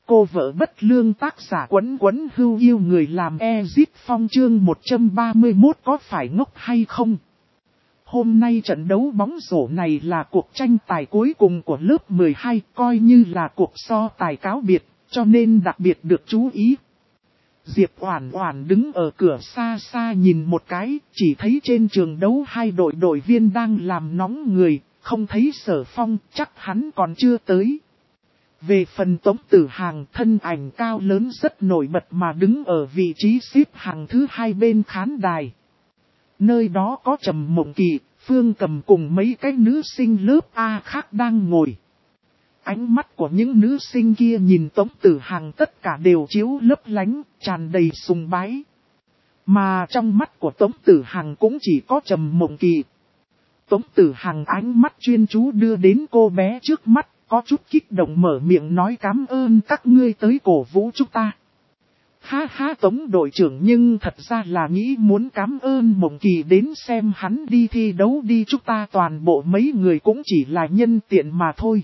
cô vợ bất lương tác giả Quấn Quấn Hưu yêu người làm Exit Phong chương 131 có phải ngốc hay không? Hôm nay trận đấu bóng rổ này là cuộc tranh tài cuối cùng của lớp 12, coi như là cuộc so tài cáo biệt, cho nên đặc biệt được chú ý. Diệp Oản Oản đứng ở cửa xa xa nhìn một cái, chỉ thấy trên trường đấu hai đội viên đang làm nóng người, không thấy Sở Phong, chắc hắn còn chưa tới. Về phần Tống Tử Hàng, thân ảnh cao lớn rất nổi bật mà đứng ở vị trí xếp hàng thứ hai bên khán đài. Nơi đó có Trầm Mộng Kỳ, Phương Cầm cùng mấy cái nữ sinh lớp A khác đang ngồi. Ánh mắt của những nữ sinh kia nhìn Tống Tử Hàng tất cả đều chiếu lấp lánh, tràn đầy sùng bái. Mà trong mắt của Tống Tử Hàng cũng chỉ có Trầm Mộng Kỳ. Tống Tử Hàng ánh mắt chuyên chú đưa đến cô bé trước mắt, có chút kích động mở miệng nói cảm ơn các ngươi tới cổ vũ chúng ta. Ha ha, Tống đội trưởng, nhưng thật ra là nghĩ muốn cảm ơn Mộng Kỳ đến xem hắn đi thi đấu đi, chúng ta toàn bộ mấy người cũng chỉ là nhân tiện mà thôi.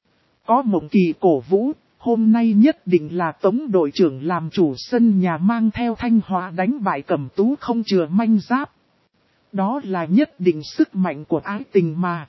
Có Mộng Kỳ cổ vũ, hôm nay nhất định là Tống đội trưởng làm chủ sân nhà mang theo Thanh Hóa đánh bại Cẩm Tú không chừa manh giáp. Đó là nhất định sức mạnh của ái tình mà.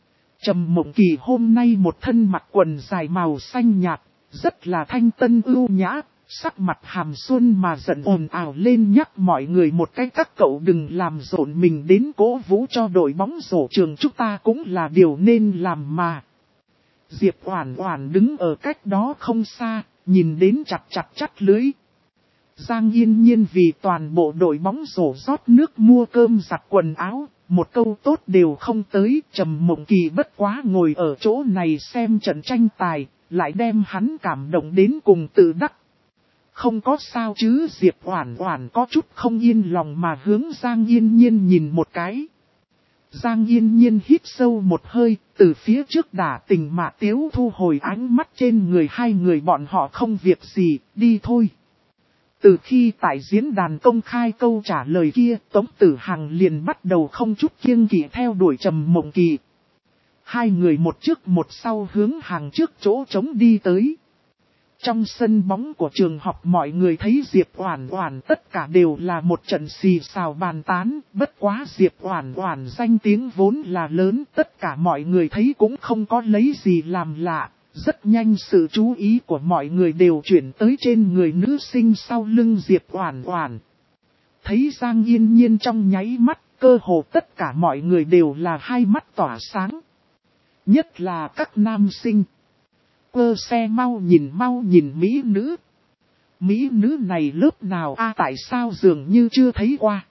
Trầm Mộng Kỳ hôm nay một thân mặc quần dài màu xanh nhạt, rất là thanh tân ưu nhã, sắc mặt hàm xuân mà giận ồn ào lên nhắc mọi người một cái các cậu đừng làm rộn mình đến cố vũ cho đội bóng rổ trường chúng ta cũng là điều nên làm mà. Diệp Oản Oản đứng ở cách đó không xa, nhìn đến chặt lưỡi. Giang Yên Nhiên vì toàn bộ đội bóng rổ rót nước mua cơm giặt quần áo, một câu tốt đều không tới. Trầm Mộng Kỳ bất quá ngồi ở chỗ này xem trận tranh tài, lại đem hắn cảm động đến cùng tự đắc. Không có sao chứ, Diệp Oản Oản có chút không yên lòng mà hướng Giang Yên Nhiên nhìn một cái. Giang Yên Nhiên hít sâu một hơi, từ phía trước đả tình mà tiếu thu hồi ánh mắt trên người hai người bọn họ không việc gì, đi thôi. Từ khi tại diễn đàn công khai câu trả lời kia, Tống Tử Hằng liền bắt đầu không chút kiêng kỵ theo đuổi Trầm Mộng Kỳ. Hai người một trước một sau hướng hàng trước chỗ trống đi tới. Trong sân bóng của trường học mọi người thấy Diệp Oản Oản tất cả đều là một trận xì xào bàn tán, bất quá Diệp Oản Oản danh tiếng vốn là lớn, tất cả mọi người thấy cũng không có lấy gì làm lạ, rất nhanh sự chú ý của mọi người đều chuyển tới trên người nữ sinh sau lưng Diệp Oản Oản. Thấy Giang Yên Nhiên trong nháy mắt, cơ hồ tất cả mọi người đều là hai mắt tỏa sáng. Nhất là các nam sinh. Cơ xe mau nhìn mỹ nữ. Mỹ nữ này lớp nào tại sao dường như chưa thấy qua.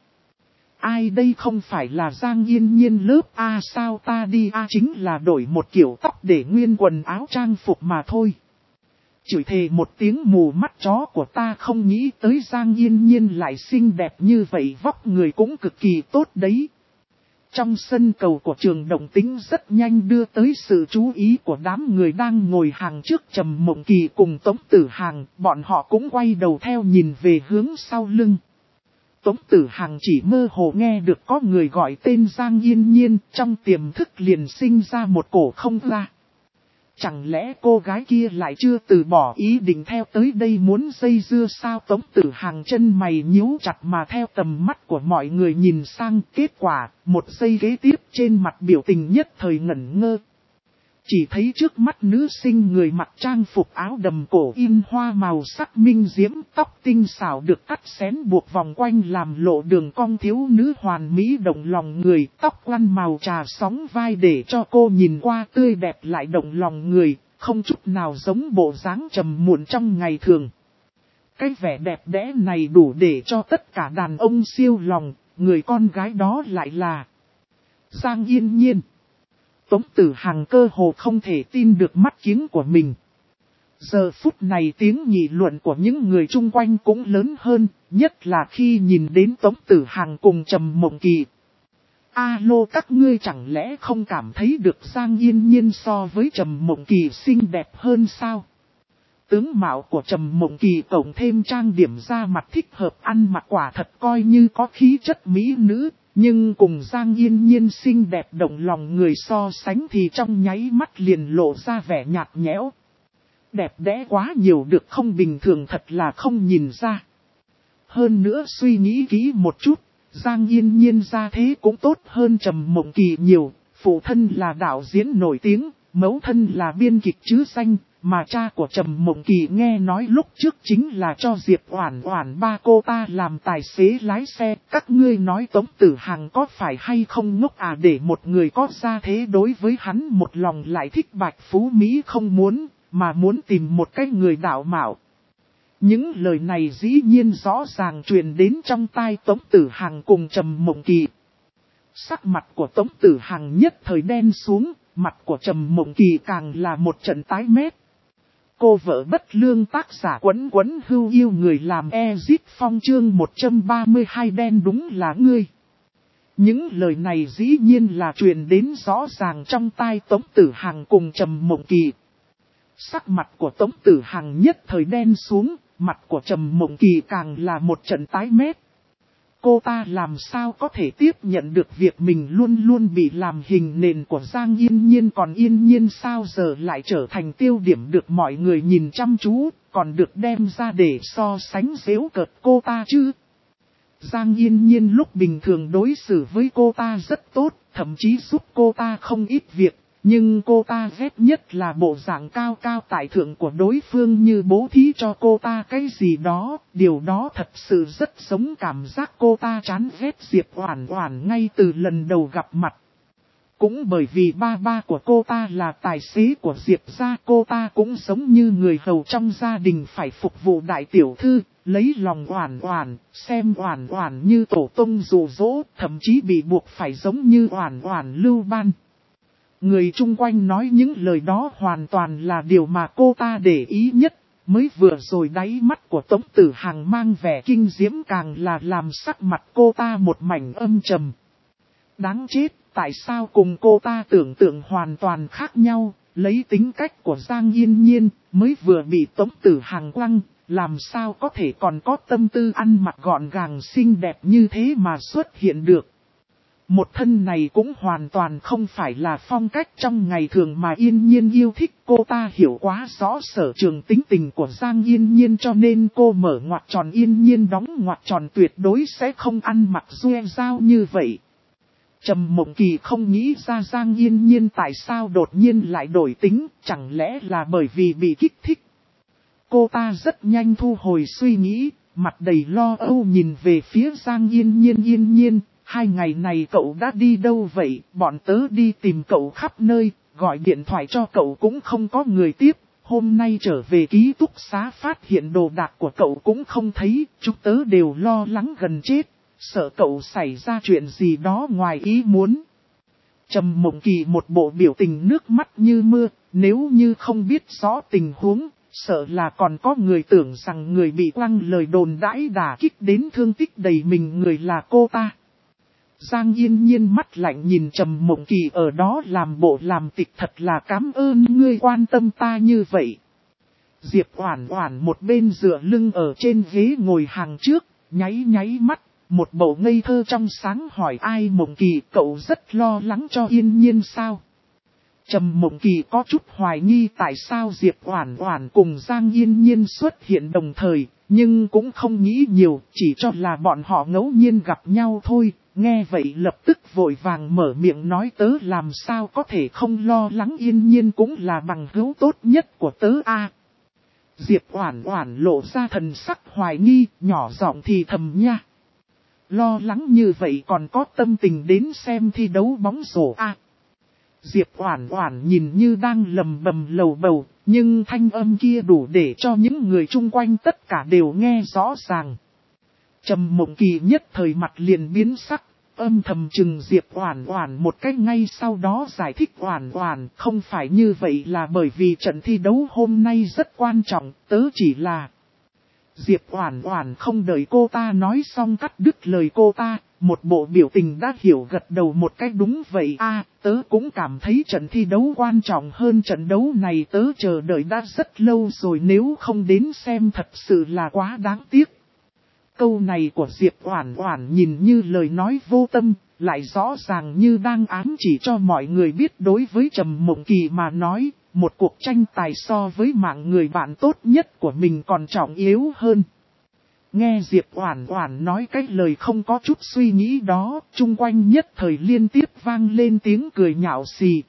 Ai đây, không phải là Giang Yên Nhiên lớp A sao, ta đi chính là đổi một kiểu tóc để nguyên quần áo trang phục mà thôi. Chửi thề một tiếng mù mắt chó của ta, không nghĩ tới Giang Yên Nhiên lại xinh đẹp như vậy, vóc người cũng cực kỳ tốt đấy. Trong sân cầu của trường Đồng Tính rất nhanh đưa tới sự chú ý của đám người đang ngồi hàng trước Trầm Mộng Kỳ cùng Tống Tử Hàng, bọn họ cũng quay đầu theo nhìn về hướng sau lưng. Tống Tử Hàng chỉ mơ hồ nghe được có người gọi tên Giang Yên Nhiên, trong tiềm thức liền sinh ra một cổ không ra. Chẳng lẽ cô gái kia lại chưa từ bỏ ý định theo tới đây muốn dây dưa sao? Tống Tử Hàng chân mày nhíu chặt mà theo tầm mắt của mọi người nhìn sang, kết quả, một giây kế tiếp trên mặt biểu tình nhất thời ngẩn ngơ. Chỉ thấy trước mắt nữ sinh người mặc trang phục áo đầm cổ in hoa màu sắc minh diễm, tóc tinh xảo được cắt xén buộc vòng quanh làm lộ đường cong thiếu nữ hoàn mỹ động lòng người, tóc quăn màu trà sóng vai để cho cô nhìn qua tươi đẹp lại động lòng người, không chút nào giống bộ dáng trầm muộn trong ngày thường. Cái vẻ đẹp đẽ này đủ để cho tất cả đàn ông siêu lòng, người con gái đó lại là Giang Yên Nhiên. Tống Tử Hằng cơ hồ không thể tin được mắt kiếng của mình. Giờ phút này tiếng nghị luận của những người chung quanh cũng lớn hơn, nhất là khi nhìn đến Tống Tử Hằng cùng Trầm Mộng Kỳ. Alo, các ngươi chẳng lẽ không cảm thấy được Giang Yên Nhiên so với Trầm Mộng Kỳ xinh đẹp hơn sao? Tướng mạo của Trầm Mộng Kỳ cộng thêm trang điểm da mặt thích hợp ăn mặc quả thật coi như có khí chất mỹ nữ. Nhưng cùng Giang Yên Nhiên xinh đẹp động lòng người so sánh thì trong nháy mắt liền lộ ra vẻ nhạt nhẽo. Đẹp đẽ quá nhiều được không, bình thường thật là không nhìn ra. Hơn nữa suy nghĩ kỹ một chút, Giang Yên Nhiên ra thế cũng tốt hơn Trầm Mộng Kỳ nhiều. Phụ thân là đạo diễn nổi tiếng, mẫu thân là biên kịch chứ danh, mà cha của Trầm Mộng Kỳ nghe nói lúc trước chính là cho Diệp Oản Oản ba cô ta làm tài xế lái xe. Các ngươi nói Tống Tử Hằng có phải hay không ngốc à, để một người có gia thế đối với hắn một lòng lại thích bạch phú Mỹ không muốn, mà muốn tìm một cái người đạo mạo. Những lời này dĩ nhiên rõ ràng truyền đến trong tai Tống Tử Hằng cùng Trầm Mộng Kỳ. Sắc mặt của Tống Tử Hằng nhất thời đen xuống, mặt của Trầm Mộng Kỳ càng là một trận tái mét. Cô vợ bất lương tác giả Quấn Quấn Hưu yêu người làm Ezit Phong chương 132 đen đúng là ngươi. Những lời này dĩ nhiên là truyền đến rõ ràng trong tai Tống Tử Hằng cùng Trầm Mộng Kỳ. Sắc mặt của Tống Tử Hằng nhất thời đen xuống, mặt của Trầm Mộng Kỳ càng là một trận tái mét. Cô ta làm sao có thể tiếp nhận được việc mình luôn luôn bị làm hình nền của Giang Yên Nhiên, còn Yên Nhiên sao giờ lại trở thành tiêu điểm được mọi người nhìn chăm chú, còn được đem ra để so sánh giễu cợt cô ta chứ. Giang Yên Nhiên lúc bình thường đối xử với cô ta rất tốt, thậm chí giúp cô ta không ít việc. Nhưng cô ta ghét nhất là bộ dạng cao cao tại thượng của đối phương, như bố thí cho cô ta cái gì đó. Điều đó thật sự rất giống cảm giác cô ta chán ghét Diệp Oản Oản ngay từ lần đầu gặp mặt. Cũng bởi vì ba của cô ta là tài xế của Diệp gia, cô ta cũng giống như người hầu trong gia đình phải phục vụ đại tiểu thư, lấy lòng Oản Oản, xem Oản Oản như tổ tông dụ dỗ, thậm chí bị buộc phải giống như Oản Oản lưu ban. Người chung quanh nói những lời đó hoàn toàn là điều mà cô ta để ý nhất. Mới vừa rồi đáy mắt của Tống Tử Hằng mang vẻ kinh diễm càng là làm sắc mặt cô ta một mảnh âm trầm. Đáng chết, tại sao cùng cô ta tưởng tượng hoàn toàn khác nhau, lấy tính cách của Giang Yên Nhiên, mới vừa bị Tống Tử Hằng quăng, làm sao có thể còn có tâm tư ăn mặc gọn gàng xinh đẹp như thế mà xuất hiện được. Một thân này cũng hoàn toàn không phải là phong cách trong ngày thường mà Yên Nhiên yêu thích. Cô ta hiểu quá rõ sở trường tính tình của Giang Yên Nhiên, cho nên cô mở ngoặc tròn Yên Nhiên đóng ngoặc tròn, tuyệt đối sẽ không ăn mặc ruê rao như vậy. Trầm Mộng Kỳ không nghĩ ra Giang Yên Nhiên tại sao đột nhiên lại đổi tính, chẳng lẽ là bởi vì bị kích thích. Cô ta rất nhanh thu hồi suy nghĩ, mặt đầy lo âu nhìn về phía Giang Yên Nhiên. Yên Nhiên, 2 ngày này cậu đã đi đâu vậy? Bọn tớ đi tìm cậu khắp nơi, gọi điện thoại cho cậu cũng không có người tiếp. Hôm nay trở về ký túc xá phát hiện đồ đạc của cậu cũng không thấy, chúng tớ đều lo lắng gần chết, sợ cậu xảy ra chuyện gì đó ngoài ý muốn. Trầm Mộng Kỳ một bộ biểu tình nước mắt như mưa, nếu như không biết rõ tình huống, sợ là còn có người tưởng rằng người bị quăng lời đồn đãi đả kích đến thương tích đầy mình người là cô ta. Giang Yên Nhiên mắt lạnh nhìn Trầm Mộng Kỳ ở đó làm bộ làm tịch, thật là cảm ơn ngươi quan tâm ta như vậy. Diệp Oản Oản một bên dựa lưng ở trên ghế ngồi hàng trước, nháy mắt, một bộ ngây thơ trong sáng hỏi ai Mộng Kỳ, cậu rất lo lắng cho Yên Nhiên sao? Trầm Mộng Kỳ có chút hoài nghi tại sao Diệp Oản Oản cùng Giang Yên Nhiên xuất hiện đồng thời, nhưng cũng không nghĩ nhiều, chỉ cho là bọn họ ngẫu nhiên gặp nhau thôi. Nghe vậy lập tức vội vàng mở miệng nói tớ làm sao có thể không lo lắng, Yên Nhiên cũng là bằng hữu tốt nhất của tớ a. Diệp Oản Oản lộ ra thần sắc hoài nghi, nhỏ giọng thì thầm nha. Lo lắng như vậy còn có tâm tình đến xem thi đấu bóng rổ a. Diệp Oản Oản nhìn như đang lầm bầm lầu bầu, nhưng thanh âm kia đủ để cho những người chung quanh tất cả đều nghe rõ ràng. Trầm Mộng Kỳ nhất thời mặt liền biến sắc, âm thầm chừng Diệp Oản Oản một cách, ngay sau đó giải thích Oản Oản không phải như vậy là bởi vì trận thi đấu hôm nay rất quan trọng, tớ chỉ là... Diệp Oản Oản không đợi cô ta nói xong cắt đứt lời cô ta, một bộ biểu tình đã hiểu gật đầu một cách đúng vậy a, tớ cũng cảm thấy trận thi đấu quan trọng hơn trận đấu này, tớ chờ đợi đã rất lâu rồi, nếu không đến xem thật sự là quá đáng tiếc. Câu này của Diệp Oản Oản nhìn như lời nói vô tâm, lại rõ ràng như đang ám chỉ cho mọi người biết đối với Trầm Mộng Kỳ mà nói, một cuộc tranh tài so với mạng người bạn tốt nhất của mình còn trọng yếu hơn. Nghe Diệp Oản Oản nói cái lời không có chút suy nghĩ đó, chung quanh nhất thời liên tiếp vang lên tiếng cười nhạo xì.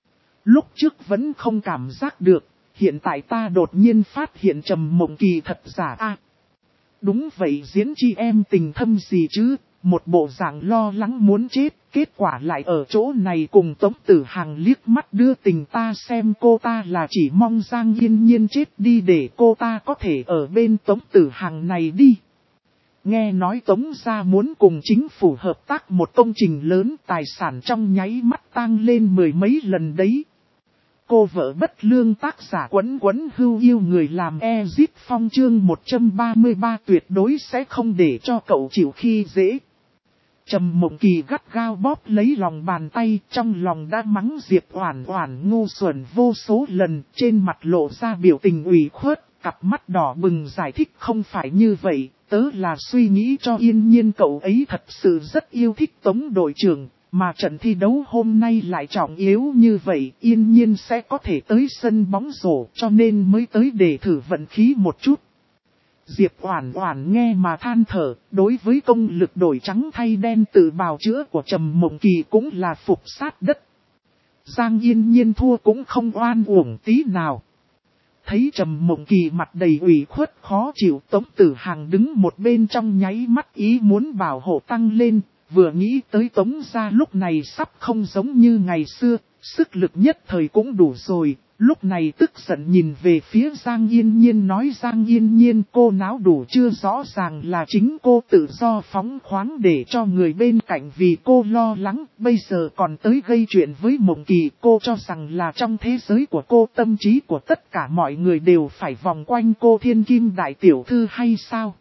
Lúc trước vẫn không cảm giác được, hiện tại ta đột nhiên phát hiện Trầm Mộng Kỳ thật giả a. Đúng vậy, diễn chi em tình thâm gì chứ, một bộ dạng lo lắng muốn chết, kết quả lại ở chỗ này cùng Tống Tử Hằng liếc mắt đưa tình ta xem cô ta là chỉ mong Giang Yên Nhiên chết đi để cô ta có thể ở bên Tống Tử Hằng này đi. Nghe nói Tống gia muốn cùng chính phủ hợp tác một công trình lớn, tài sản trong nháy mắt tăng lên mười mấy lần đấy. Cô vợ bất lương tác giả Quấn Quấn Hưu yêu người làm Ezit Phong chương 133 tuyệt đối sẽ không để cho cậu chịu khi dễ. Trầm Mộng Kỳ gắt gao bóp lấy lòng bàn tay, trong lòng đã mắng Diệp Oản Oản ngu xuẩn vô số lần, trên mặt lộ ra biểu tình ủy khuất, cặp mắt đỏ bừng giải thích không phải như vậy, tớ là suy nghĩ cho Yên Nhiên cậu ấy thật sự rất yêu thích Tống đội trưởng. Mà trận thi đấu hôm nay lại trọng yếu như vậy, Yên Nhiên sẽ có thể tới sân bóng rổ cho nên mới tới để thử vận khí một chút. Diệp Oản Oản nghe mà than thở, đối với công lực đổi trắng thay đen tự bào chữa của Trầm Mộng Kỳ cũng là phục sát đất. Giang Yên Nhiên thua cũng không oan uổng tí nào. Thấy Trầm Mộng Kỳ mặt đầy ủy khuất khó chịu, Tống Tử Hằng đứng một bên trong nháy mắt ý muốn bảo hộ tăng lên. Vừa nghĩ tới Tống gia lúc này sắp không giống như ngày xưa, sức lực nhất thời cũng đủ rồi, lúc này tức giận nhìn về phía Giang Yên Nhiên nói Giang Yên Nhiên cô náo đủ chưa, rõ ràng là chính cô tự do phóng khoáng để cho người bên cạnh vì cô lo lắng, bây giờ còn tới gây chuyện với Mộng Kỳ, cô cho rằng là trong thế giới của cô tâm trí của tất cả mọi người đều phải vòng quanh cô thiên kim đại tiểu thư hay sao?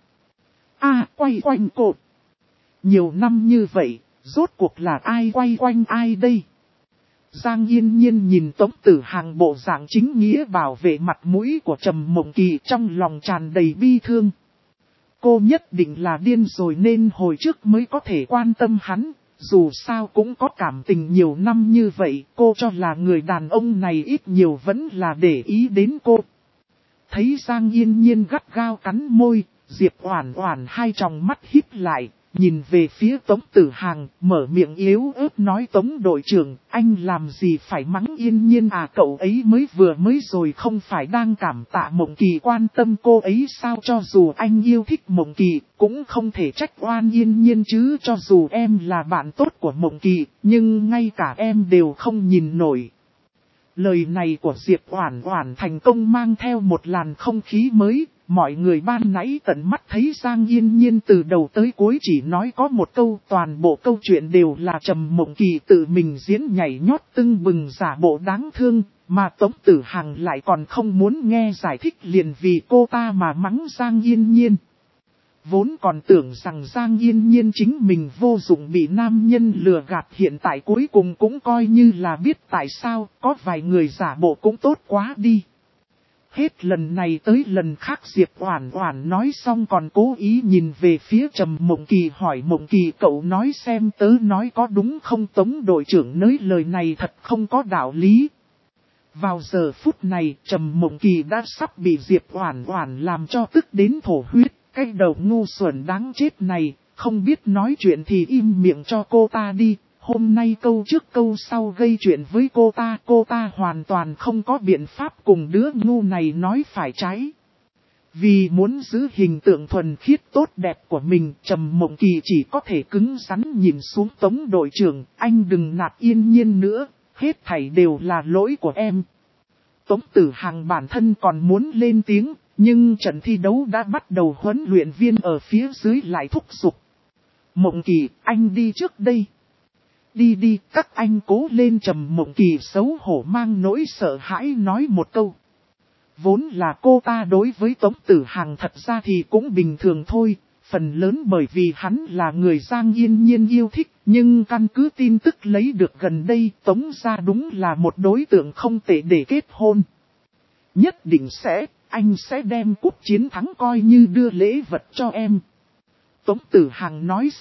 Quay quanh cô. Nhiều năm như vậy, rốt cuộc là ai quay quanh ai đây? Giang Yên Nhiên nhìn Tống Tử Hằng bộ dạng chính nghĩa bảo vệ mặt mũi của Trầm Mộng Kỳ trong lòng tràn đầy bi thương. Cô nhất định là điên rồi nên hồi trước mới có thể quan tâm hắn, dù sao cũng có cảm tình nhiều năm như vậy, cô cho là người đàn ông này ít nhiều vẫn là để ý đến cô. Thấy Giang Yên Nhiên gắt gao cắn môi, Diệp Oản Oản hai tròng mắt híp lại. Nhìn về phía Tống Tử Hằng, mở miệng yếu ớt nói Tống đội trưởng, anh làm gì phải mắng Yên Nhiên à, cậu ấy mới rồi không phải đang cảm tạ Mộng Kỳ quan tâm cô ấy sao, cho dù anh yêu thích Mộng Kỳ, cũng không thể trách oan Yên Nhiên chứ, cho dù em là bạn tốt của Mộng Kỳ, nhưng ngay cả em đều không nhìn nổi. Lời này của Diệp Oản Oản thành công mang theo một làn không khí mới. Mọi người ban nãy tận mắt thấy Giang Yên Nhiên từ đầu tới cuối chỉ nói có một câu, toàn bộ câu chuyện đều là Trầm Mộng Kỳ tự mình diễn nhảy nhót tưng bừng giả bộ đáng thương, mà Tống Tử Hằng lại còn không muốn nghe giải thích liền vì cô ta mà mắng Giang Yên Nhiên. Vốn còn tưởng rằng Giang Yên Nhiên chính mình vô dụng bị nam nhân lừa gạt, hiện tại cuối cùng cũng coi như là biết tại sao, có vài người giả bộ cũng tốt quá đi. Hết lần này tới lần khác Diệp Oản Oản nói xong còn cố ý nhìn về phía Trầm Mộng Kỳ hỏi Mộng Kỳ cậu nói xem tớ nói có đúng không, Tống đội trưởng nói lời này thật không có đạo lý. Vào giờ phút này Trầm Mộng Kỳ đã sắp bị Diệp Oản Oản làm cho tức đến thổ huyết, cái đầu ngu xuẩn đáng chết này, không biết nói chuyện thì im miệng cho cô ta đi. Hôm nay câu trước câu sau gây chuyện với cô ta hoàn toàn không có biện pháp cùng đứa ngu này nói phải trái. Vì muốn giữ hình tượng thuần khiết tốt đẹp của mình, Trầm Mộng Kỳ chỉ có thể cứng rắn nhìn xuống Tống đội trưởng, anh đừng nạt Yên Nhiên nữa, hết thảy đều là lỗi của em. Tống Tử Hằng bản thân còn muốn lên tiếng, nhưng trận thi đấu đã bắt đầu, huấn luyện viên ở phía dưới lại thúc giục. Mộng Kỳ, anh đi trước đây. Đi, các anh cố lên. Trầm Mộng Kỳ xấu hổ mang nỗi sợ hãi nói một câu. Vốn là cô ta đối với Tống Tử Hằng thật ra thì cũng bình thường thôi, phần lớn bởi vì hắn là người Giang Yên Nhiên yêu thích, nhưng căn cứ tin tức lấy được gần đây Tống gia đúng là một đối tượng không tệ để kết hôn. Nhất định anh sẽ đem cúp chiến thắng coi như đưa lễ vật cho em. Tống Tử Hằng nói xong,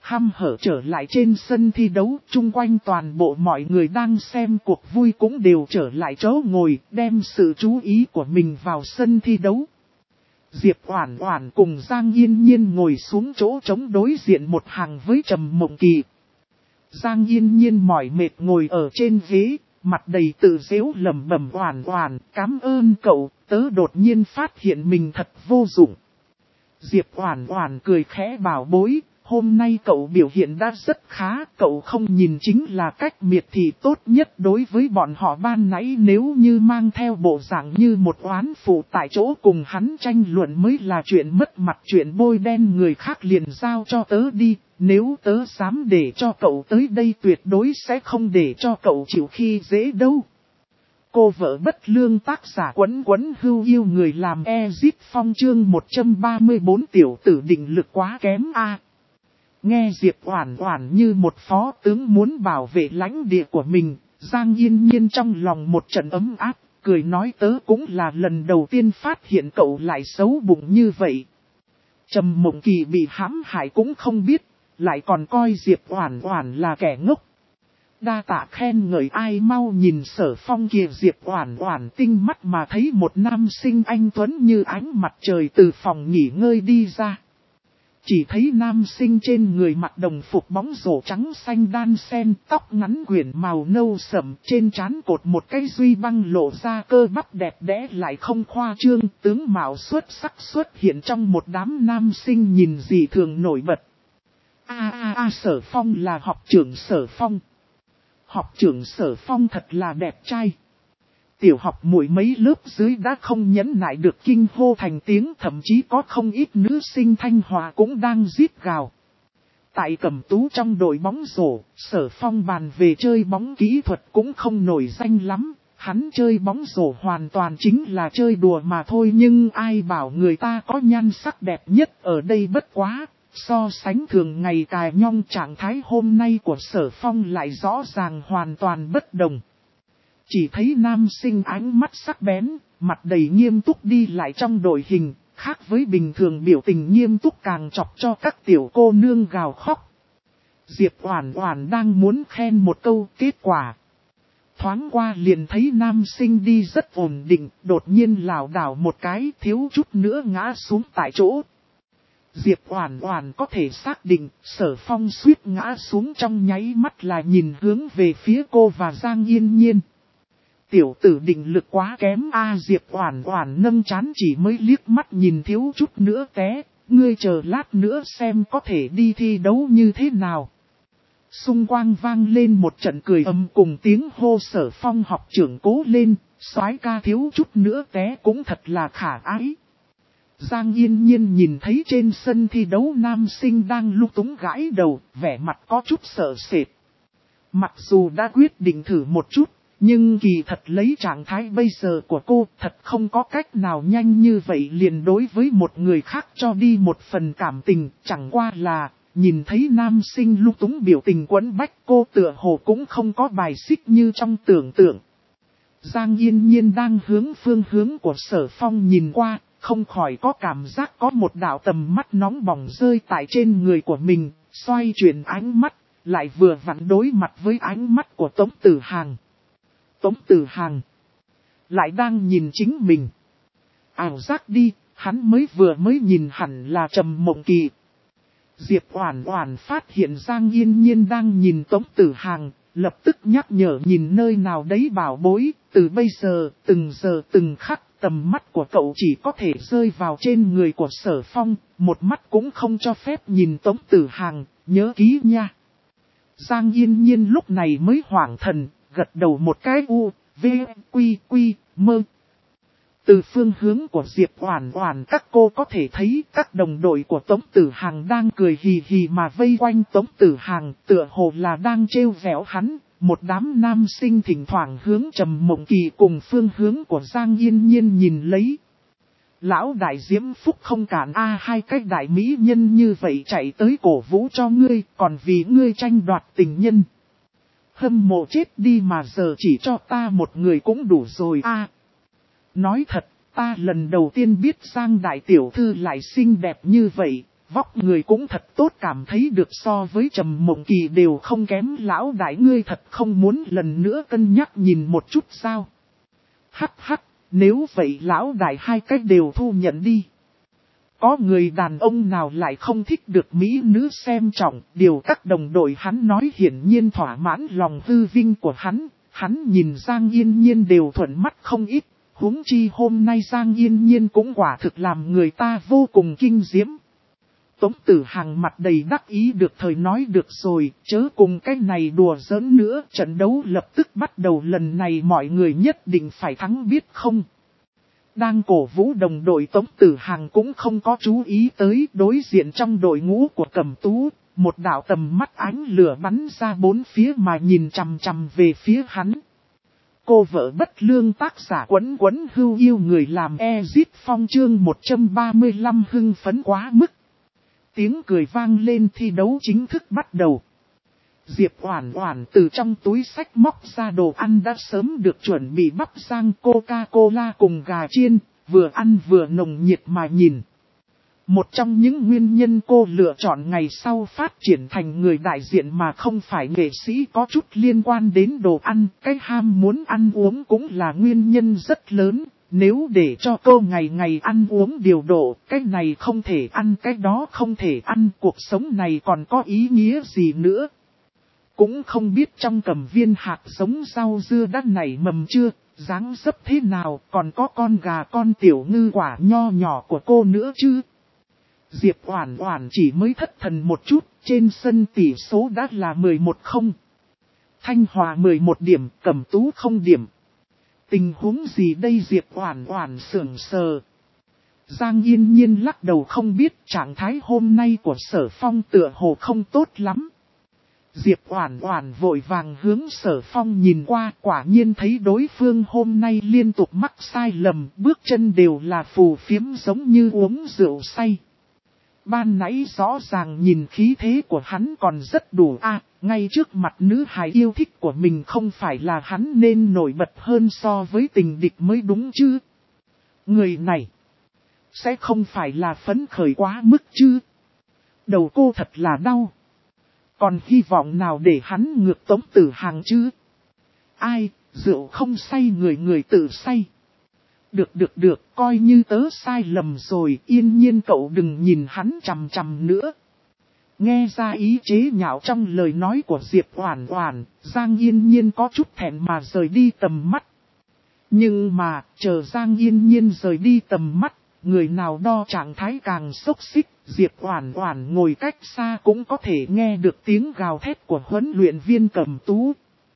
hăm hở trở lại trên sân thi đấu, chung quanh toàn bộ mọi người đang xem cuộc vui cũng đều trở lại chỗ ngồi, đem sự chú ý của mình vào sân thi đấu. Diệp Oản Oản cùng Giang Yên Nhiên ngồi xuống chỗ trống đối diện một hàng với Trầm Mộng Kỳ. Giang Yên Nhiên mỏi mệt ngồi ở trên ghế, mặt đầy tự giễu lẩm bẩm Oản Oản, cảm ơn cậu, tớ đột nhiên phát hiện mình thật vô dụng. Diệp Oản Oản cười khẽ bảo bối, hôm nay cậu biểu hiện đã rất khá, cậu không nhìn chính là cách miệt thị tốt nhất đối với bọn họ ban nãy, nếu như mang theo bộ dạng như một oán phụ tại chỗ cùng hắn tranh luận mới là chuyện mất mặt, chuyện bôi đen người khác liền giao cho tớ đi, nếu tớ dám để cho cậu tới đây tuyệt đối sẽ không để cho cậu chịu khi dễ đâu. Cô vợ bất lương tác giả Quấn Quấn Hưu yêu người làm Ezit Phong chương 134 tiểu tử định lực quá kém a. Nghe Diệp Oản Oản như một phó tướng muốn bảo vệ lãnh địa của mình, Giang Yên Nhiên trong lòng một trận ấm áp, cười nói tớ cũng là lần đầu tiên phát hiện cậu lại xấu bụng như vậy. Trầm Mộng Kỳ bị hãm hại cũng không biết, lại còn coi Diệp Oản Oản là kẻ ngốc. Đa tạ khen ngợi ai mau nhìn Sở Phong kìa. Diệp Oản Oản tinh mắt mà thấy một nam sinh anh tuấn như ánh mặt trời từ phòng nghỉ ngơi đi ra. Chỉ thấy nam sinh trên người mặc đồng phục bóng rổ trắng xanh đan sen, tóc ngắn quyển màu nâu sẫm, trên trán cột một cái duy băng lộ ra cơ bắp đẹp đẽ lại không khoa trương, tướng mạo xuất sắc xuất hiện trong một đám nam sinh nhìn dị thường nổi bật. Sở Phong là học trưởng Sở Phong. Học trưởng Sở Phong thật là đẹp trai. Tiểu học muội mấy lớp dưới đã không nhẫn nại được kinh hô thành tiếng, thậm chí có không ít nữ sinh Thanh Hòa cũng đang rít gào. Tại Cẩm Tú trong đội bóng rổ, Sở Phong bàn về chơi bóng kỹ thuật cũng không nổi danh lắm. Hắn chơi bóng rổ hoàn toàn chính là chơi đùa mà thôi, nhưng ai bảo người ta có nhan sắc đẹp nhất ở đây bất quá. So sánh thường ngày cài nhong, trạng thái hôm nay của Sở Phong lại rõ ràng hoàn toàn bất đồng. Chỉ thấy nam sinh ánh mắt sắc bén, mặt đầy nghiêm túc đi lại trong đội hình, khác với bình thường biểu tình nghiêm túc càng chọc cho các tiểu cô nương gào khóc. Diệp Oản Oản đang muốn khen một câu, kết quả thoáng qua liền thấy nam sinh đi rất ổn định, đột nhiên lảo đảo một cái, thiếu chút nữa ngã xuống tại chỗ. Diệp Oản Oản có thể xác định, Sở Phong suýt ngã xuống trong nháy mắt là nhìn hướng về phía cô và Giang Yên Nhiên. Tiểu tử định lực quá kém a. Diệp Oản Oản nâng trán chỉ mới liếc mắt nhìn thiếu chút nữa té, ngươi chờ lát nữa xem có thể đi thi đấu như thế nào. Xung quanh vang lên một trận cười ầm cùng tiếng hô Sở Phong học trưởng cố lên, soái ca thiếu chút nữa té cũng thật là khả ái. Giang Yên Nhiên nhìn thấy trên sân thi đấu nam sinh đang lung túng gãi đầu, vẻ mặt có chút sợ sệt. Mặc dù đã quyết định thử một chút, nhưng kỳ thật lấy trạng thái bây giờ của cô thật không có cách nào nhanh như vậy liền đối với một người khác cho đi một phần cảm tình, chẳng qua là nhìn thấy nam sinh lung túng biểu tình quẫn bách, cô tựa hồ cũng không có bài xích như trong tưởng tượng. Giang Yên Nhiên đang hướng phương hướng của Sở Phong nhìn qua, không khỏi có cảm giác có một đạo tầm mắt nóng bỏng rơi tại trên người của mình, xoay chuyển ánh mắt, lại vừa vặn đối mặt với ánh mắt của Tống Tử Hàng. Tống Tử Hàng lại đang nhìn chính mình. Ảo giác đi, hắn mới nhìn hẳn là Trầm Mộng Kỳ. Diệp Oản Oản phát hiện Giang Yên Nhiên đang nhìn Tống Tử Hàng, lập tức nhắc nhở nhìn nơi nào đấy bảo bối, từ bây giờ từng khắc tầm mắt của cậu chỉ có thể rơi vào trên người của Sở Phong, một mắt cũng không cho phép nhìn Tống Tử Hàng, nhớ kỹ nha. Giang Yên Nhiên lúc này mới hoảng thần, gật đầu một cái mơ. Từ phương hướng của Diệp Oản Oản các cô có thể thấy các đồng đội của Tống Tử Hàng đang cười hì hì mà vây quanh Tống Tử Hàng, tựa hồ là đang trêu vẻo hắn. Một đám nam sinh thỉnh thoảng hướng Trầm Mộng Kỳ cùng phương hướng của Giang Yên Nhiên nhìn lấy. Lão đại diễm phúc không cản a, hai cái đại mỹ nhân như vậy chạy tới cổ vũ cho ngươi, còn vì ngươi tranh đoạt tình nhân. Hâm mộ chết đi mà giờ chỉ cho ta một người cũng đủ rồi a. Nói thật, ta lần đầu tiên biết Giang đại tiểu thư lại xinh đẹp như vậy, Vóc người cũng thật tốt, cảm thấy được so với Trầm Mộng Kỳ đều không kém. Lão đại ngươi thật không muốn lần nữa cân nhắc nhìn một chút sao? Hắc hắc, nếu vậy lão đại hai cách đều thu nhận đi. Có người đàn ông nào lại không thích được mỹ nữ xem trọng, điều các đồng đội hắn nói hiển nhiên thỏa mãn lòng hư vinh của hắn nhìn Giang Yên Nhiên đều thuận mắt không ít, huống chi hôm nay Giang Yên Nhiên cũng quả thực làm người ta vô cùng kinh diễm. Tống Tử Hằng mặt đầy đắc ý được thời nói được rồi, chớ cùng cái này đùa giỡn nữa, trận đấu lập tức bắt đầu, lần này mọi người nhất định phải thắng biết không. Đang cổ vũ đồng đội Tống Tử Hằng cũng không có chú ý tới đối diện trong đội ngũ của Cẩm Tú, một đạo tầm mắt ánh lửa bắn ra bốn phía mà nhìn chằm chằm về phía hắn. Cô vợ bất lương tác giả Quấn Quấn Hưu yêu người làm Ezit Phong chương 135 hưng phấn quá mức. Tiếng cười vang lên, thi đấu chính thức bắt đầu. Diệp Oản Oản từ trong túi xách móc ra đồ ăn đã sớm được chuẩn bị bắp rang Coca-Cola cùng gà chiên, vừa ăn vừa nồng nhiệt mà nhìn. Một trong những nguyên nhân cô lựa chọn ngày sau phát triển thành người đại diện mà không phải nghệ sĩ có chút liên quan đến đồ ăn, cái ham muốn ăn uống cũng là nguyên nhân rất lớn. Nếu để cho cô ngày ngày ăn uống điều độ, cái này không thể ăn, cái đó không thể ăn, cuộc sống này còn có ý nghĩa gì nữa. Cũng không biết trong cầm viên hạt giống rau dưa đã nảy mầm chưa, dáng dấp thế nào, còn có con gà con tiểu ngư quả nho nhỏ của cô nữa chứ. Diệp Oản Oản chỉ mới thất thần một chút, trên sân tỷ số đã là 11-0. Thanh Hòa 11 điểm, Cẩm Tú 0 điểm. Tình huống gì đây? Diệp Oản Oản sững sờ. Giang Yên Nhiên lắc đầu không biết, trạng thái hôm nay của Sở Phong tựa hồ không tốt lắm. Diệp Oản Oản vội vàng hướng Sở Phong nhìn qua, quả nhiên thấy đối phương hôm nay liên tục mắc sai lầm, bước chân đều là phù phiếm giống như uống rượu say. Ban nãy rõ ràng nhìn khí thế của hắn còn rất đủ ngay trước mặt nữ hài yêu thích của mình không phải là hắn nên nổi bật hơn so với tình địch mới đúng chứ. Người này sẽ không phải là phấn khởi quá mức chứ. Đầu cô thật là đau. Còn hy vọng nào để hắn ngược Tống Tử Hằng chứ? Ai, rượu không say người người tự say. Được, coi như tớ sai lầm rồi, Yên Nhiên cậu đừng nhìn hắn chằm chằm nữa. Nghe ra ý chế nhạo trong lời nói của Diệp Oản Oản, Giang Yên Nhiên có chút thẹn mà rời đi tầm mắt. Nhưng mà, chờ Giang Yên Nhiên rời đi tầm mắt, người nào đo trạng thái càng xốc xích, Diệp Oản Oản ngồi cách xa cũng có thể nghe được tiếng gào thét của huấn luyện viên Cẩm Tú.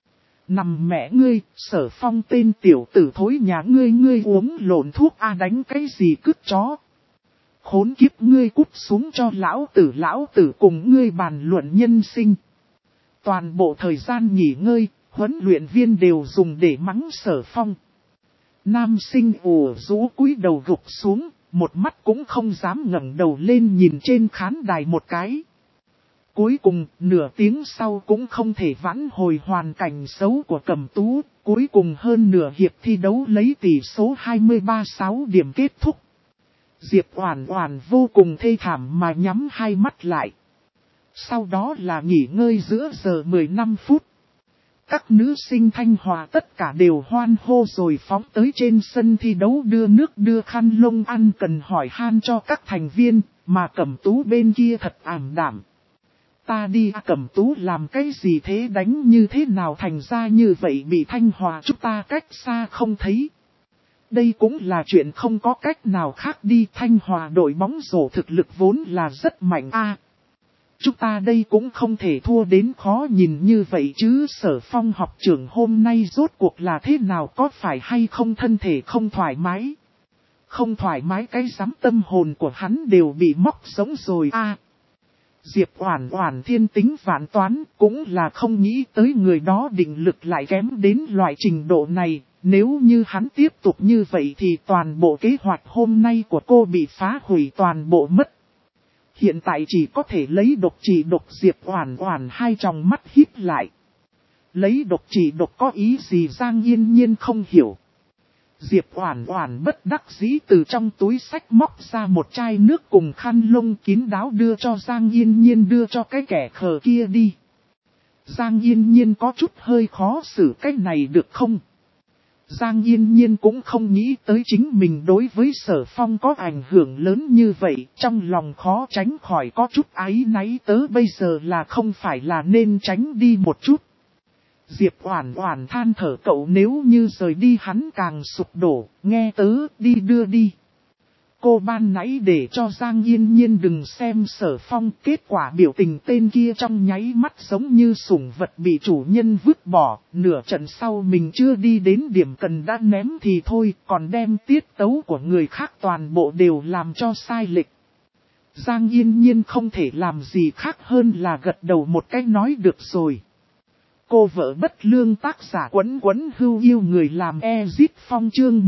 Nằm mẹ ngươi, Sở Phong tên tiểu tử thối nhà ngươi uống lộn thuốc đánh cái gì cứt chó. Khốn kiếp, ngươi cút xuống cho lão tử cùng ngươi bàn luận nhân sinh. Toàn bộ thời gian nghỉ ngơi, huấn luyện viên đều dùng để mắng Sở Phong. Nam sinh ủ rũ cúi đầu gục xuống, một mắt cũng không dám ngẩng đầu lên nhìn trên khán đài một cái. Cuối cùng, nửa tiếng sau cũng không thể vãn hồi hoàn cảnh xấu của Cẩm Tú, cuối cùng hơn nửa hiệp thi đấu lấy tỷ số 23-6 điểm kết thúc. Diệp Oản Oản vô cùng thê thảm mà nhắm hai mắt lại. Sau đó là nghỉ ngơi giữa giờ 15 phút. Các nữ sinh Thanh Hòa tất cả đều hoan hô rồi phóng tới trên sân thi đấu đưa nước đưa khăn lông ăn cần hỏi han cho các thành viên, mà Cẩm Tú bên kia thật ảm đạm. Ta đi Cẩm Tú làm cái gì thế, đánh như thế nào thành ra như vậy, bị Thanh Hòa chúng ta cách xa không thấy. Đây cũng là chuyện không có cách nào khác đi, Thanh Hòa đội bóng rổ thực lực vốn là rất mạnh chúng ta đây cũng không thể thua đến khó nhìn như vậy chứ. Sở Phong học trưởng hôm nay rốt cuộc là thế nào, có phải hay không thân thể không thoải mái? Không thoải mái cái dám, tâm hồn của hắn đều bị móc sống rồi Diệp Oản Oản thiên tính vạn toán, cũng là không nghĩ tới người đó định lực lại kém đến loại trình độ này. Nếu như hắn tiếp tục như vậy thì toàn bộ kế hoạch hôm nay của cô bị phá hủy toàn bộ mất. Hiện tại chỉ có thể lấy độc trị độc. Diệp Oản Oản hai tròng mắt híp lại. Lấy độc trị độc có ý gì Giang Yên Nhiên không hiểu. Diệp Oản Oản bất đắc dĩ từ trong túi xách móc ra một chai nước cùng khăn lông kín đáo đưa cho Giang Yên Nhiên, đưa cho cái kẻ khờ kia đi. Giang Yên Nhiên có chút hơi khó xử, cái này được không? Giang Yên Nhiên cũng không nghĩ tới chính mình đối với Sở Phong có ảnh hưởng lớn như vậy, trong lòng khó tránh khỏi có chút áy náy, tớ bây giờ là không phải là nên tránh đi một chút. Diệp Oản Oản than thở, cậu nếu như rời đi hắn càng sụp đổ, nghe tớ, đi đưa đi. Cô ban nãy để cho Giang Yên Nhiên đừng xem Sở Phong, kết quả biểu tình tên kia trong nháy mắt giống như sủng vật bị chủ nhân vứt bỏ, nửa trận sau mình chưa đi đến điểm cần đã ném thì thôi, còn đem tiết tấu của người khác toàn bộ đều làm cho sai lệch. Giang Yên Nhiên không thể làm gì khác hơn là gật đầu một cái nói được rồi. Cô vợ bất lương tác giả Quấn Quấn Hưu yêu người làm Ezit Phong chương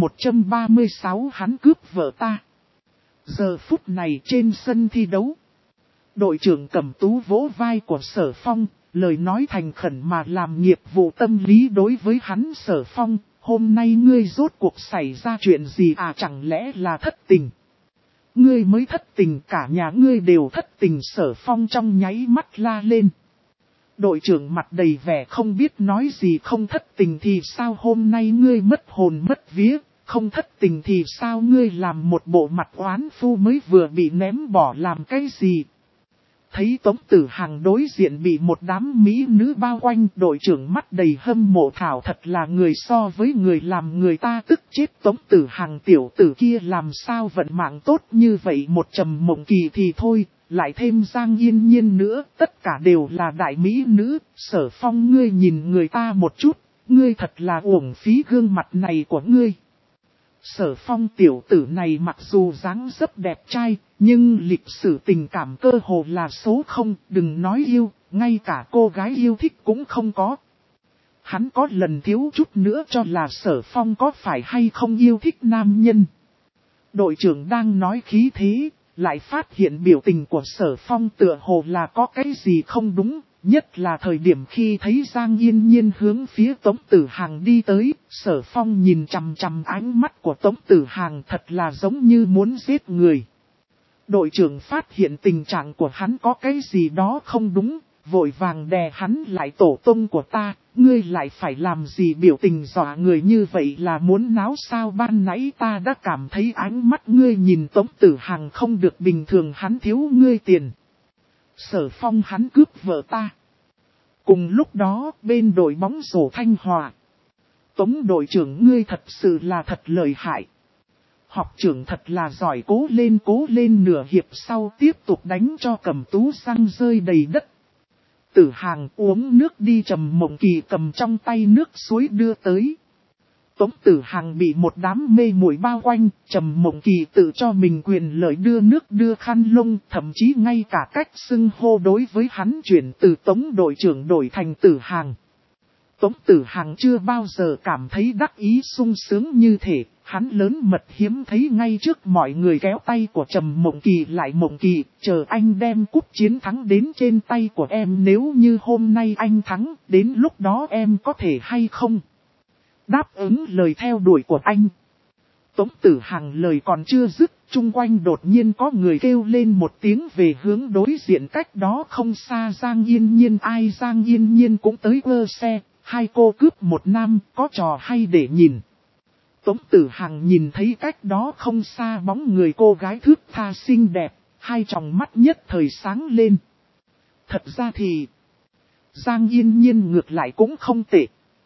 136 hắn cướp vợ ta. Giờ phút này trên sân thi đấu, đội trưởng Cẩm Tú vỗ vai của Sở Phong, lời nói thành khẩn mà làm nghiệp vụ tâm lý đối với hắn. Sở Phong, hôm nay ngươi rốt cuộc xảy ra chuyện gì à, chẳng lẽ là thất tình? Ngươi mới thất tình, cả nhà ngươi đều thất tình. Sở Phong trong nháy mắt la lên. Đội trưởng mặt đầy vẻ không biết nói gì, không thất tình thì sao, hôm nay ngươi mất hồn mất vía, không thất tình thì sao, ngươi làm một bộ mặt oán phu mới vừa bị ném bỏ làm cái gì. Thấy Tống Tử Hằng đối diện bị một đám mỹ nữ bao quanh, đội trưởng mắt đầy hâm mộ, thảo thật là người so với người làm người ta tức chết. Tống Tử Hằng tiểu tử kia làm sao vận mạng tốt như vậy, một Trầm Mộng Kỳ thì thôi, lại thêm Giang Yên Nhiên nữa, tất cả đều là đại mỹ nữ. Sở Phong, ngươi nhìn người ta một chút, ngươi thật là uổng phí gương mặt này của ngươi. Sở Phong tiểu tử này mặc dù dáng dấp đẹp trai, nhưng lịch sử tình cảm cơ hồ là số không, đừng nói yêu, ngay cả cô gái yêu thích cũng không có. Hắn có lần thiếu chút nữa cho là Sở Phong có phải hay không yêu thích nam nhân. Đội trưởng đang nói khí thế, lại phát hiện biểu tình của Sở Phong tựa hồ là có cái gì không đúng. Nhất là thời điểm khi thấy Giang Yên Nhiên hướng phía Tống Tử Hằng đi tới, Sở Phong nhìn chằm chằm ánh mắt của Tống Tử Hằng thật là giống như muốn giết người. Đội trưởng phát hiện tình trạng của hắn có cái gì đó không đúng, vội vàng đè hắn lại, tổ tông của ta, ngươi lại phải làm gì biểu tình dọa người như vậy, là muốn náo sao, ban nãy ta đã cảm thấy ánh mắt ngươi nhìn Tống Tử Hằng không được bình thường, hắn thiếu ngươi tiền. Sở Phong hắn cướp vợ ta. Cùng lúc đó, bên đội bóng rổ Thanh Hòa. Tống đội trưởng, ngươi thật sự là thật lợi hại. Học trưởng thật là giỏi, cố lên, nửa hiệp sau tiếp tục đánh cho Cẩm Tú răng rơi đầy đất. Tử Hằng uống nước đi, Trầm Mộng Kỳ cầm trong tay nước suối đưa tới. Tống Tử Hằng bị một đám mê muội bao quanh, Trầm Mộng Kỳ tự cho mình quyền lợi đưa nước đưa khăn lông, thậm chí ngay cả cách xưng hô đối với hắn chuyển từ Tống đội trưởng đổi thành Tử Hằng. Tống Tử Hằng chưa bao giờ cảm thấy đắc ý sung sướng như thế, hắn lớn mật hiếm thấy ngay trước mọi người kéo tay của Trầm Mộng Kỳ lại, Mộng Kỳ, chờ anh đem cúp chiến thắng đến trên tay của em, nếu như hôm nay anh thắng, đến lúc đó em có thể hay không đáp ứng lời theo đuổi của anh. Tống Tử Hằng lời còn chưa dứt, chung quanh đột nhiên có người kêu lên một tiếng về hướng đối diện cách đó không xa Giang Yên Nhiên. Ai? Giang Yên Nhiên cũng tới quơ xe, hai cô cướp một nam, có trò hay để nhìn. Tống Tử Hằng nhìn thấy cách đó không xa bóng người cô gái thước tha xinh đẹp, hai tròng mắt nhất thời sáng lên. Thật ra thì Giang Yên Nhiên ngược lại cũng không tệ.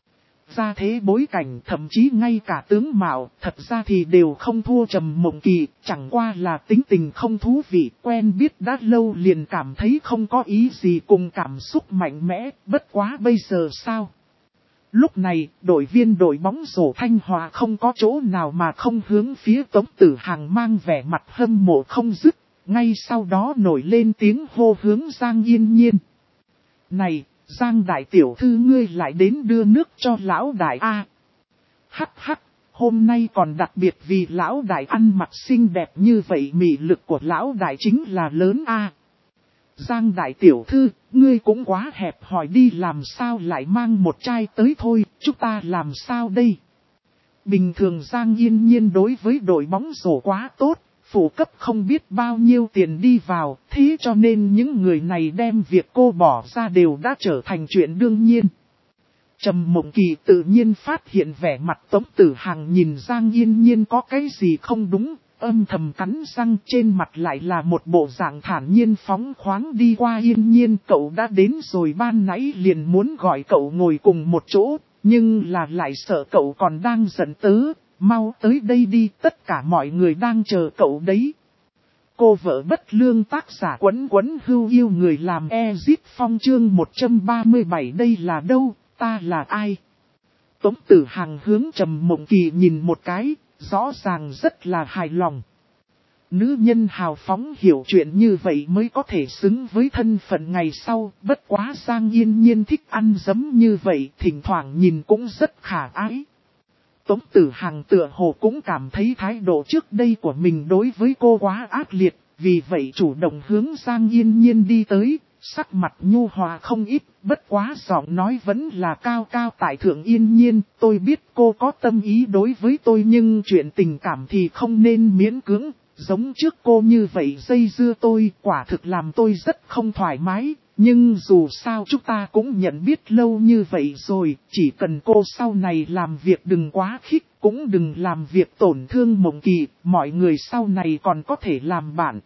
Ra thế bối cảnh, thậm chí ngay cả tướng mạo, thật ra thì đều không thua Trầm Mộng Kỳ, chẳng qua là tính tình không thú vị, quen biết đã lâu liền cảm thấy không có ý gì cùng cảm xúc mạnh mẽ, bất quá bây giờ sao? Lúc này, đội viên đội bóng rổ Thanh Hòa không có chỗ nào mà không hướng phía Tống Tử Hằng mang vẻ mặt hâm mộ không dứt, ngay sau đó nổi lên tiếng hô hướng Giang Yên Nhiên. Này! Giang đại tiểu thư, ngươi lại đến đưa nước cho lão đại a? Hắc hắc, hôm nay còn đặc biệt vì lão đại ăn mặc xinh đẹp như vậy, mị lực của lão đại chính là lớn a. Giang đại tiểu thư, ngươi cũng quá hẹp hòi đi, làm sao lại mang một chai tới thôi, chúng ta làm sao đây? Bình thường Giang Yên Nhiên đối với đội bóng rổ quá tốt, phụ cấp không biết bao nhiêu tiền đi vào, thế cho nên những người này đem việc cô bỏ ra đều đã trở thành chuyện đương nhiên. Trầm Mộng Kỳ tự nhiên phát hiện vẻ mặt Tống Tử Hằng nhìn Giang Yên Nhiên có cái gì không đúng, âm thầm cắn răng, trên mặt lại là một bộ dạng thản nhiên phóng khoáng đi qua. Yên Nhiên, cậu đã đến rồi, ban nãy liền muốn gọi cậu ngồi cùng một chỗ, nhưng là lại sợ cậu còn đang giận tớ, mau tới đây đi, tất cả mọi người đang chờ cậu đấy. Cô vợ bất lương tác giả Quấn Quấn Hưu yêu người làm Ezit Phong chương 137 đây là đâu, ta là ai? Tống Tử Hằng hướng Trầm Mộng Kỳ nhìn một cái, rõ ràng rất là hài lòng. Nữ nhân hào phóng hiểu chuyện như vậy mới có thể xứng với thân phận ngày sau, bất quá Giang Yên Nhiên thích ăn dấm như vậy, thỉnh thoảng nhìn cũng rất khả ái. Tống Tử Hằng tựa hồ cũng cảm thấy thái độ trước đây của mình đối với cô quá ác liệt, vì vậy chủ động hướng Giang Yên Nhiên đi tới, sắc mặt nhu hòa không ít, bất quá giọng nói vẫn là cao cao tại thượng. Yên Nhiên, tôi biết cô có tâm ý đối với tôi nhưng chuyện tình cảm thì không nên miễn cưỡng, giống trước cô như vậy dây dưa tôi, quả thực làm tôi rất không thoải mái. Nhưng dù sao chúng ta cũng nhận biết lâu như vậy rồi, chỉ cần cô sau này làm việc đừng quá khích, cũng đừng làm việc tổn thương Mộng Kỳ, mọi người sau này còn có thể làm bạn.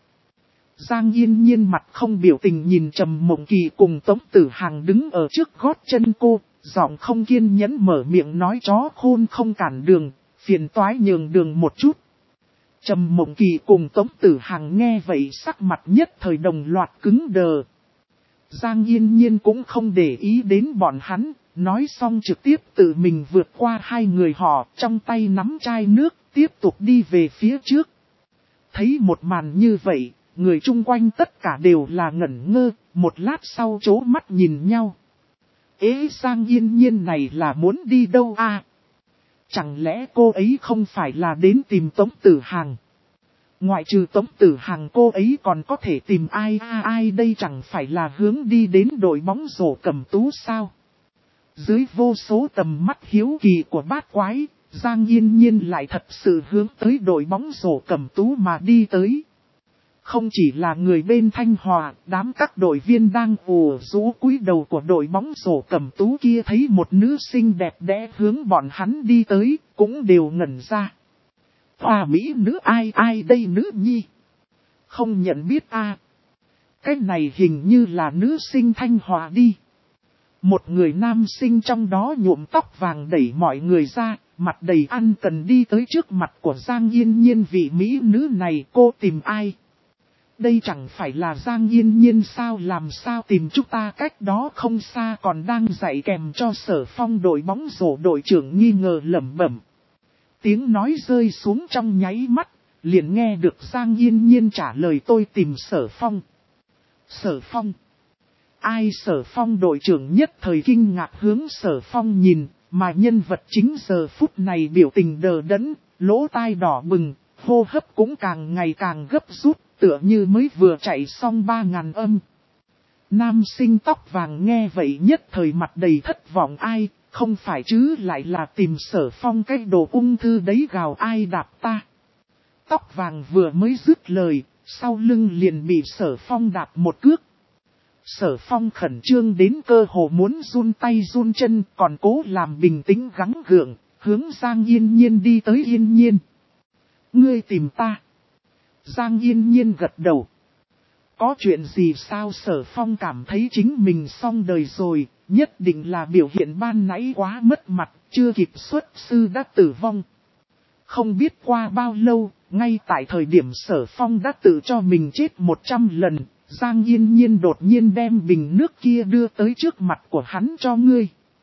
Giang Yên Nhiên mặt không biểu tình nhìn Trầm Mộng Kỳ cùng Tống Tử Hằng đứng ở trước gót chân cô, giọng không kiên nhẫn mở miệng nói chó khôn không cản đường, phiền toái nhường đường một chút. Trầm Mộng Kỳ cùng Tống Tử Hằng nghe vậy sắc mặt nhất thời đồng loạt cứng đờ. Giang Yên Nhiên cũng không để ý đến bọn hắn, nói xong trực tiếp tự mình vượt qua hai người họ, trong tay nắm chai nước, tiếp tục đi về phía trước. Thấy một màn như vậy, người chung quanh tất cả đều là ngẩn ngơ, một lát sau chố mắt nhìn nhau. Ê, Giang Yên Nhiên này là muốn đi đâu à? Chẳng lẽ cô ấy không phải là đến tìm Tống Tử Hằng? Ngoại trừ Tống Tử Hằng cô ấy còn có thể tìm ai ai đây, chẳng phải là hướng đi đến đội bóng rổ Cẩm Tú sao? Dưới vô số tầm mắt hiếu kỳ của bát quái, Giang Yên Nhiên lại thật sự hướng tới đội bóng rổ Cẩm Tú mà đi tới. Không chỉ là người bên Thanh Hòa, đám các đội viên đang ùa rũ cúi đầu của đội bóng rổ Cẩm Tú kia thấy một nữ sinh đẹp đẽ hướng bọn hắn đi tới, cũng đều ngẩn ra. Hoa mỹ nữ ai đây nữ nhi? Không nhận biết a. Cái này hình như là nữ sinh Thanh Hòa đi. Một người nam sinh trong đó nhuộm tóc vàng đẩy mọi người ra, mặt đầy ăn cần đi tới trước mặt của Giang Yên Nhiên. Vị mỹ nữ này cô tìm ai? Đây chẳng phải là Giang Yên Nhiên sao, làm sao tìm, chúng ta cách đó không xa còn đang dạy kèm cho Sở Phong đội bóng rổ. Đội trưởng nghi ngờ lẩm bẩm. Tiếng nói rơi xuống trong nháy mắt, liền nghe được Giang Yên Nhiên trả lời, tôi tìm Sở Phong. Sở Phong? Ai? Sở Phong? Đội trưởng nhất thời kinh ngạc hướng Sở Phong nhìn, mà nhân vật chính giờ phút này biểu tình đờ đẫn, lỗ tai đỏ bừng, hô hấp cũng càng ngày càng gấp rút, tựa như mới vừa chạy xong 3000 âm. Nam sinh tóc vàng nghe vậy nhất thời mặt đầy thất vọng. Ai? Không phải chứ, lại là tìm Sở Phong cái đồ ung thư đấy, gào ai đạp ta. Tóc vàng vừa mới dứt lời, sau lưng liền bị Sở Phong đạp một cước. Sở Phong khẩn trương đến cơ hồ muốn run tay run chân, còn cố làm bình tĩnh gắng gượng, hướng Giang Yên Nhiên đi tới. Yên Nhiên, ngươi tìm ta? Giang Yên Nhiên gật đầu. Có chuyện gì sao? Sở Phong cảm thấy chính mình xong đời rồi, nhất định là biểu hiện ban nãy quá mất mặt, chưa kịp xuất sư đã tử vong. Không biết qua bao lâu, ngay tại thời điểm Sở Phong đã tự cho mình chết 100 lần, Giang Yên Nhiên đột nhiên đem bình nước kia đưa tới trước mặt của hắn, cho ngươi.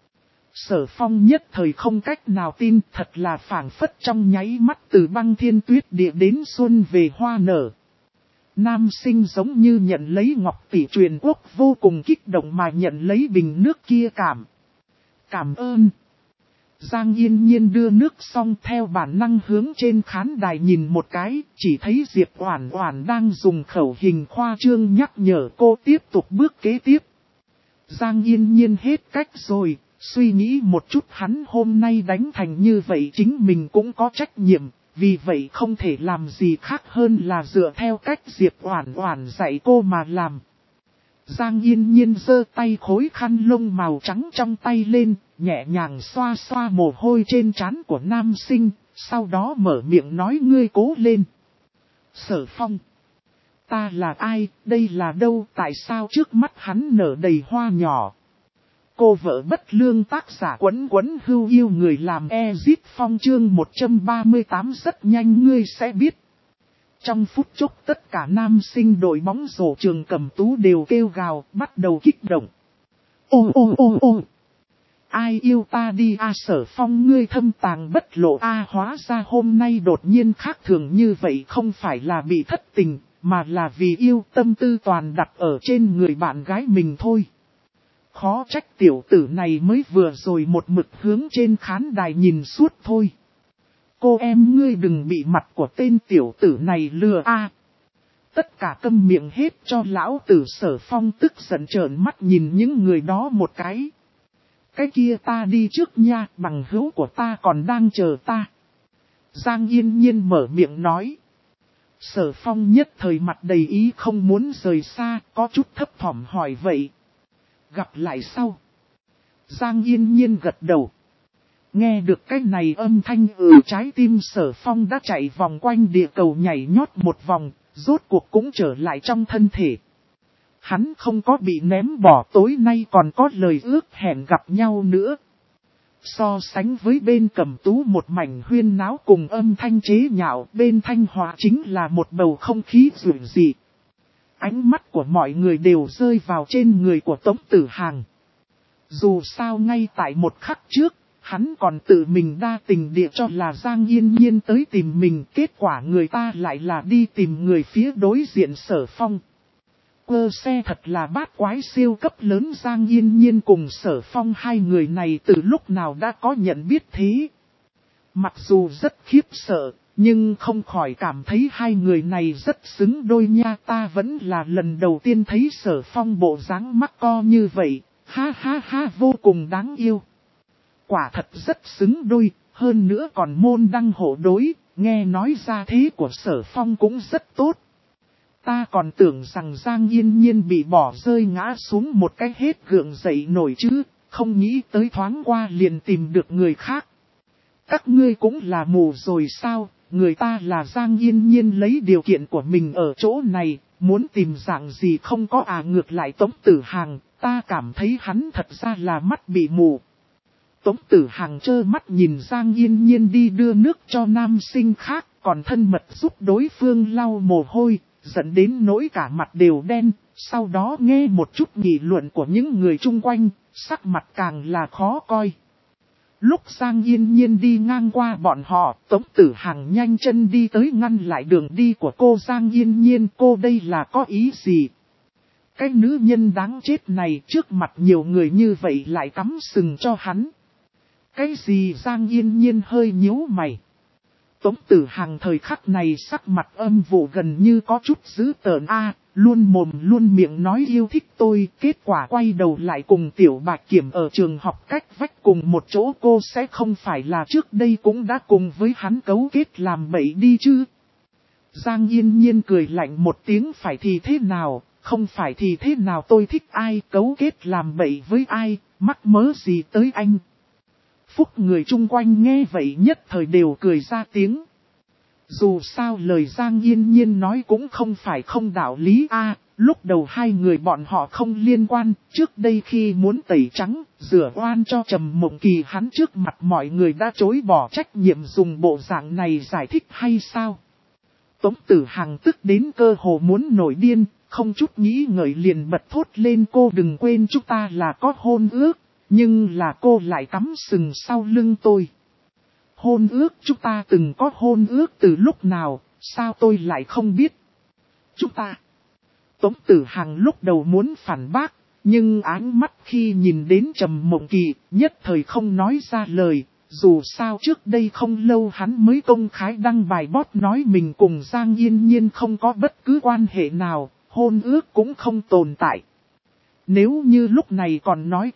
Sở Phong nhất thời không cách nào tin, thật là phảng phất trong nháy mắt từ băng thiên tuyết địa đến xuân về hoa nở. Nam sinh giống như nhận lấy ngọc tỷ truyền quốc, vô cùng kích động mà nhận lấy bình nước kia. Cảm ơn. Giang Yên Nhiên đưa nước xong theo bản năng hướng trên khán đài nhìn một cái, chỉ thấy Diệp Oản Oản đang dùng khẩu hình khoa trương nhắc nhở cô tiếp tục bước kế tiếp. Giang Yên Nhiên hết cách rồi, Suy nghĩ một chút hắn hôm nay đánh thành như vậy chính mình cũng có trách nhiệm, vì vậy không thể làm gì khác hơn là dựa theo cách Diệp Oản Oản dạy cô mà làm. Giang Yên Nhiên giơ tay khối khăn lông màu trắng trong tay lên, nhẹ nhàng xoa xoa mồ hôi trên trán của nam sinh, sau đó mở miệng nói ngươi cố lên. Sở Phong. Ta là ai, đây là đâu, tại sao trước mắt hắn nở đầy hoa nhỏ. Cô vợ bất lương tác giả Quấn Quấn Hưu yêu người làm Ezit Phong chương 138 rất nhanh ngươi sẽ biết. Trong phút chốc tất cả nam sinh đội bóng rổ trường Cẩm Tú đều kêu gào, bắt đầu kích động. Ô ô ô ô. Ai yêu ta đi a Sở Phong ngươi thâm tàng bất lộ a hóa ra hôm nay đột nhiên khác thường như vậy không phải là bị thất tình, mà là vì yêu tâm tư toàn đặt ở trên người bạn gái mình thôi. Khó trách tiểu tử này mới vừa rồi một mực hướng trên khán đài nhìn suốt thôi. Cô em ngươi đừng bị mặt của tên tiểu tử này lừa a. Tất cả câm miệng hết cho lão tử Sở Phong tức giận trợn mắt nhìn những người đó một cái. Cái kia ta đi trước nha, bằng hữu của ta còn đang chờ ta. Giang Yên Nhiên mở miệng nói. Sở Phong nhất thời mặt đầy ý không muốn rời xa, có chút thấp thỏm hỏi vậy. Gặp lại sau. Giang Yên Nhiên gật đầu. Nghe được cái này âm thanh trái tim Sở Phong đã chạy vòng quanh địa cầu nhảy nhót một vòng, rốt cuộc cũng trở lại trong thân thể. Hắn không có bị ném bỏ tối nay còn có lời ước hẹn gặp nhau nữa. So sánh với bên Cẩm Tú một mảnh huyên náo cùng âm thanh chế nhạo, bên Thanh Hòa chính là một bầu không khí dịu dị. Ánh mắt của mọi người đều rơi vào trên người của Tống Tử Hàng. Dù sao ngay tại một khắc trước, hắn còn tự mình đa tình địa cho là Giang Yên Nhiên tới tìm mình, kết quả người ta lại là đi tìm người phía đối diện Sở Phong. Cơ xe thật là bát quái siêu cấp lớn. Giang Yên Nhiên cùng Sở Phong hai người này từ lúc nào đã có nhận biết thế. Mặc dù rất khiếp sợ, nhưng không khỏi cảm thấy hai người này rất xứng đôi nha. Ta vẫn là lần đầu tiên thấy Sở Phong bộ dáng mắc co như vậy, ha ha ha vô cùng đáng yêu. Quả thật rất xứng đôi, hơn nữa còn môn đăng hộ đối, nghe nói ra thế của Sở Phong cũng rất tốt. Ta còn tưởng rằng Giang Yên Nhiên bị bỏ rơi ngã xuống một cái hết gượng dậy nổi chứ, không nghĩ tới thoáng qua liền tìm được người khác. Các ngươi cũng là mù rồi sao, người ta là Giang Yên Nhiên lấy điều kiện của mình ở chỗ này, muốn tìm dạng gì không có ngược lại Tống Tử Hàng, ta cảm thấy hắn thật ra là mắt bị mù. Tống Tử Hàng trơ mắt nhìn Giang Yên Nhiên đi đưa nước cho nam sinh khác, còn thân mật giúp đối phương lau mồ hôi, dẫn đến nỗi cả mặt đều đen, sau đó nghe một chút nghị luận của những người chung quanh, sắc mặt càng là khó coi. Lúc Giang Yên Nhiên đi ngang qua bọn họ, Tống Tử Hàng nhanh chân đi tới ngăn lại đường đi của cô Giang Yên Nhiên. Cô đây là có ý gì? Cái nữ nhân đáng chết này trước mặt nhiều người như vậy lại cắm sừng cho hắn. Cái gì? Giang Yên Nhiên hơi nhíu mày. Tống Tử Hàng thời khắc này sắc mặt âm vụ gần như có chút dữ tợn luôn mồm luôn miệng nói yêu thích tôi, kết quả quay đầu lại cùng Tiểu Bạch Kiểm ở trường học cách vách cùng một chỗ. Cô sẽ không phải là trước đây cũng đã cùng với hắn cấu kết làm bậy đi chứ? Giang Yên Nhiên cười lạnh một tiếng, phải thì thế nào, không phải thì thế nào, tôi thích ai, cấu kết làm bậy với ai, mắc mớ gì tới anh. Phúc người chung quanh nghe vậy nhất thời đều cười ra tiếng. Dù sao lời Giang Yên Nhiên nói cũng không phải không đạo lý lúc đầu hai người bọn họ không liên quan, trước đây khi muốn tẩy trắng, rửa oan cho Trầm Mộng Kỳ hắn trước mặt mọi người đã chối bỏ trách nhiệm dùng bộ dạng này giải thích hay sao? Tống Tử Hàng tức đến cơ hồ muốn nổi điên, không chút nghĩ ngợi liền bật thốt lên, cô đừng quên chúng ta là có hôn ước. Nhưng là cô lại cắm sừng sau lưng tôi. Hôn ước? Chúng ta từng có hôn ước từ lúc nào, sao tôi lại không biết? Chúng ta. Tống Tử Hàng lúc đầu muốn phản bác, nhưng áng mắt khi nhìn đến Trầm Mộng Kỳ, nhất thời không nói ra lời. Dù sao trước đây không lâu hắn mới công khai đăng bài bót nói mình cùng Giang Yên Nhiên không có bất cứ quan hệ nào, hôn ước cũng không tồn tại. Nếu như lúc này còn nói có,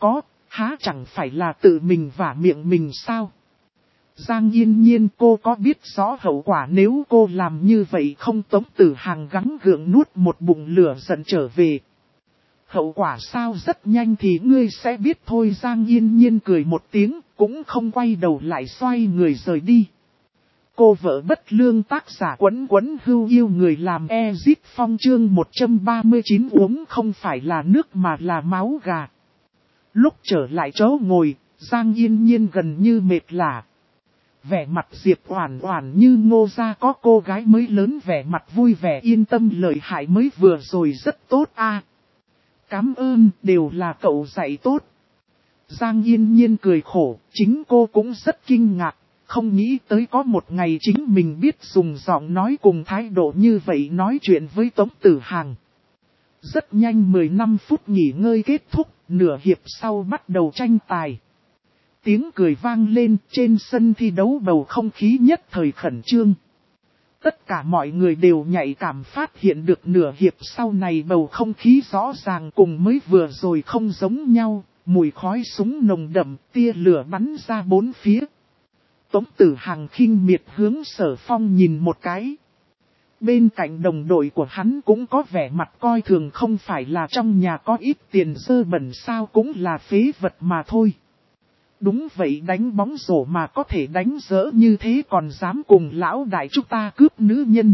Há chẳng phải là tự mình vả miệng mình sao? Giang Yên Nhiên, cô có biết rõ hậu quả nếu cô làm như vậy không? Tống Tử Hằng gắng gượng nuốt một bụng lửa giận trở về. Hậu quả sao? Rất nhanh thì ngươi sẽ biết thôi. Giang Yên Nhiên cười một tiếng, cũng không quay đầu lại, xoay người rời đi. Cô vợ bất lương, tác giả Quấn Quấn Hưu Yêu người làm Ezit Phong, chương 139, uống không phải là nước mà là máu gà. Lúc trở lại chỗ ngồi, Giang Yên Nhiên gần như mệt lả. Vẻ mặt Diệp Oản Oản như ngô ra có cô gái mới lớn, vẻ mặt vui vẻ yên tâm, lợi hại, mới vừa rồi rất tốt a. Cảm ơn, đều là cậu dạy tốt. Giang Yên Nhiên cười khổ, chính cô cũng rất kinh ngạc, không nghĩ tới có một ngày chính mình biết dùng giọng nói cùng thái độ như vậy nói chuyện với Tống Tử Hằng. Rất nhanh 15 phút nghỉ ngơi kết thúc, nửa hiệp sau bắt đầu tranh tài. Tiếng cười vang lên, trên sân thi đấu bầu không khí nhất thời khẩn trương. Tất cả mọi người đều nhạy cảm phát hiện được nửa hiệp sau này bầu không khí rõ ràng cùng mới vừa rồi không giống nhau, mùi khói súng nồng đậm, tia lửa bắn ra bốn phía. Tống Tử Hằng khinh miệt hướng Sở Phong nhìn một cái. Bên cạnh đồng đội của hắn cũng có vẻ mặt coi thường, không phải là trong nhà có ít tiền dơ bẩn sao, cũng là phế vật mà thôi. Đúng vậy, đánh bóng rổ mà có thể đánh dỡ như thế, còn dám cùng lão đại chúng ta cướp nữ nhân.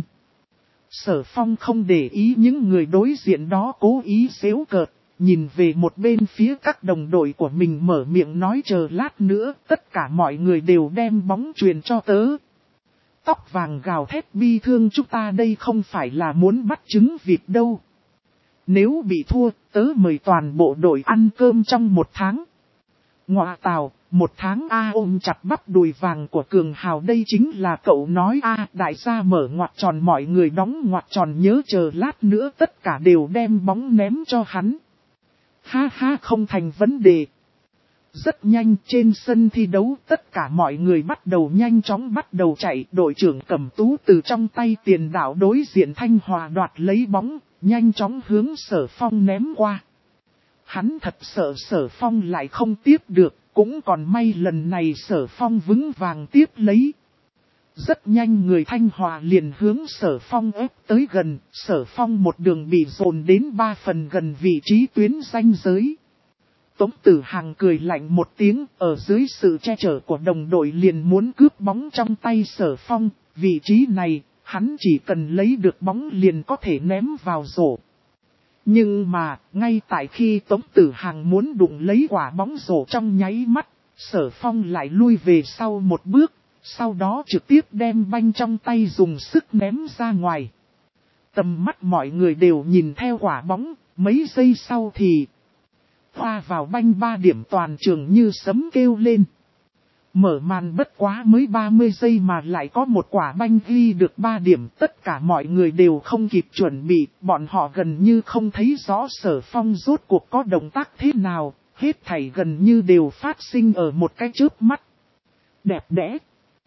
Sở Phong không để ý những người đối diện đó cố ý giễu cợt, nhìn về một bên phía các đồng đội của mình, mở miệng nói chờ lát nữa tất cả mọi người đều đem bóng truyền cho tớ. Tóc vàng gào thét bi thương, chúng ta đây không phải là muốn bắt trứng vịt đâu. Nếu bị thua, tớ mời toàn bộ đội ăn cơm trong 1 tháng. Ngoạ tào, 1 tháng a. Ôm chặt bắp đùi vàng của Cường Hào, đây chính là cậu nói a. Đại gia mở ngoặc tròn, mọi người đóng ngoặc tròn, nhớ chờ lát nữa tất cả đều đem bóng ném cho hắn. Ha ha, không thành vấn đề. Rất nhanh trên sân thi đấu, tất cả mọi người bắt đầu nhanh chóng bắt đầu chạy. Đội trưởng Cẩm Tú từ trong tay Tiền Đạo đối diện Thanh Hòa đoạt lấy bóng, nhanh chóng hướng Sở Phong ném qua. Hắn thật sợ Sở Phong lại không tiếp được, cũng còn may lần này Sở Phong vững vàng tiếp lấy. Rất nhanh người Thanh Hòa liền hướng Sở Phong ép tới gần, Sở Phong một đường bị dồn đến 3 phần gần vị trí tuyến ranh giới. Tống Tử Hằng cười lạnh một tiếng, ở dưới sự che chở của đồng đội liền muốn cướp bóng trong tay Sở Phong, vị trí này, hắn chỉ cần lấy được bóng liền có thể ném vào rổ. Nhưng mà, ngay tại khi Tống Tử Hằng muốn đụng lấy quả bóng rổ trong nháy mắt, Sở Phong lại lui về sau một bước, sau đó trực tiếp đem banh trong tay dùng sức ném ra ngoài. Tầm mắt mọi người đều nhìn theo quả bóng, mấy giây sau thì hoa vào banh 3 điểm, toàn trường như sấm kêu lên. Mở màn bất quá mới 30 giây mà lại có một quả banh ghi được 3 điểm, tất cả mọi người đều không kịp chuẩn bị, bọn họ gần như không thấy rõ Sở Phong rốt cuộc có động tác thế nào, hết thảy gần như đều phát sinh ở một cái chớp mắt. Đẹp đẽ.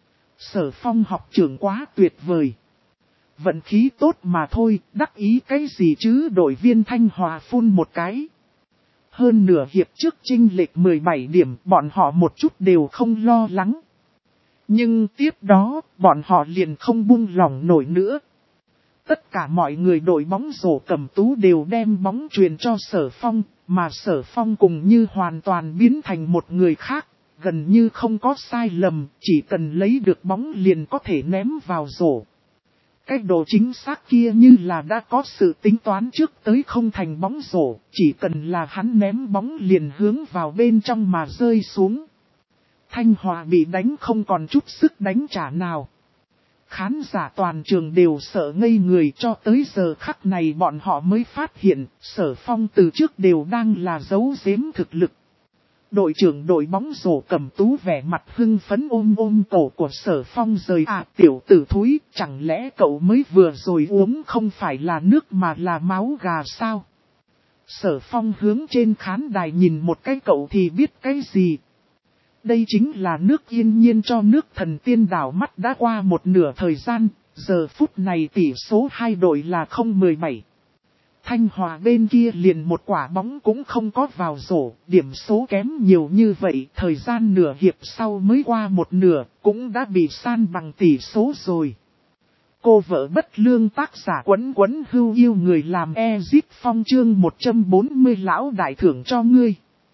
Sở Phong học trưởng quá tuyệt vời. Vận khí tốt mà thôi, đắc ý cái gì chứ? Đội viên Thanh Hòa phun một cái. Hơn nửa hiệp trước chênh lệch 17 điểm, bọn họ một chút đều không lo lắng. Nhưng tiếp đó, bọn họ liền không buông lỏng nổi nữa. Tất cả mọi người đội bóng rổ Cẩm Tú đều đem bóng truyền cho Sở Phong, mà Sở Phong cùng như hoàn toàn biến thành một người khác, gần như không có sai lầm, chỉ cần lấy được bóng liền có thể ném vào rổ. Cái độ chính xác kia như là đã có sự tính toán trước tới, không thành bóng rổ, chỉ cần là hắn ném bóng liền hướng vào bên trong mà rơi xuống. Thanh Hòa bị đánh không còn chút sức đánh trả nào. Khán giả toàn trường đều sợ ngây người, cho tới giờ khắc này bọn họ mới phát hiện, Sở Phong từ trước đều đang là giấu giếm thực lực. Đội trưởng đội bóng rổ Cẩm Tú vẻ mặt hưng phấn ôm cổ của Sở Phong rời tiểu tử thúi, chẳng lẽ cậu mới vừa rồi uống không phải là nước mà là máu gà sao? Sở Phong hướng trên khán đài nhìn một cái, cậu thì biết cái gì? Đây chính là nước Yên Nhiên cho nước Thần Tiên đảo mắt. Đã qua một nửa thời gian, giờ phút này tỷ số hai đội là 0-17. Thanh Hòa bên kia liền một quả bóng cũng không có vào rổ, điểm số kém nhiều như vậy, thời gian nửa hiệp sau mới qua một nửa, cũng đã bị san bằng tỷ số rồi. Cô vợ bất lương tác giả Quấn Quấn Hưu yêu người làm Ezip Phong chương 140 lão đại thưởng cho ngươi.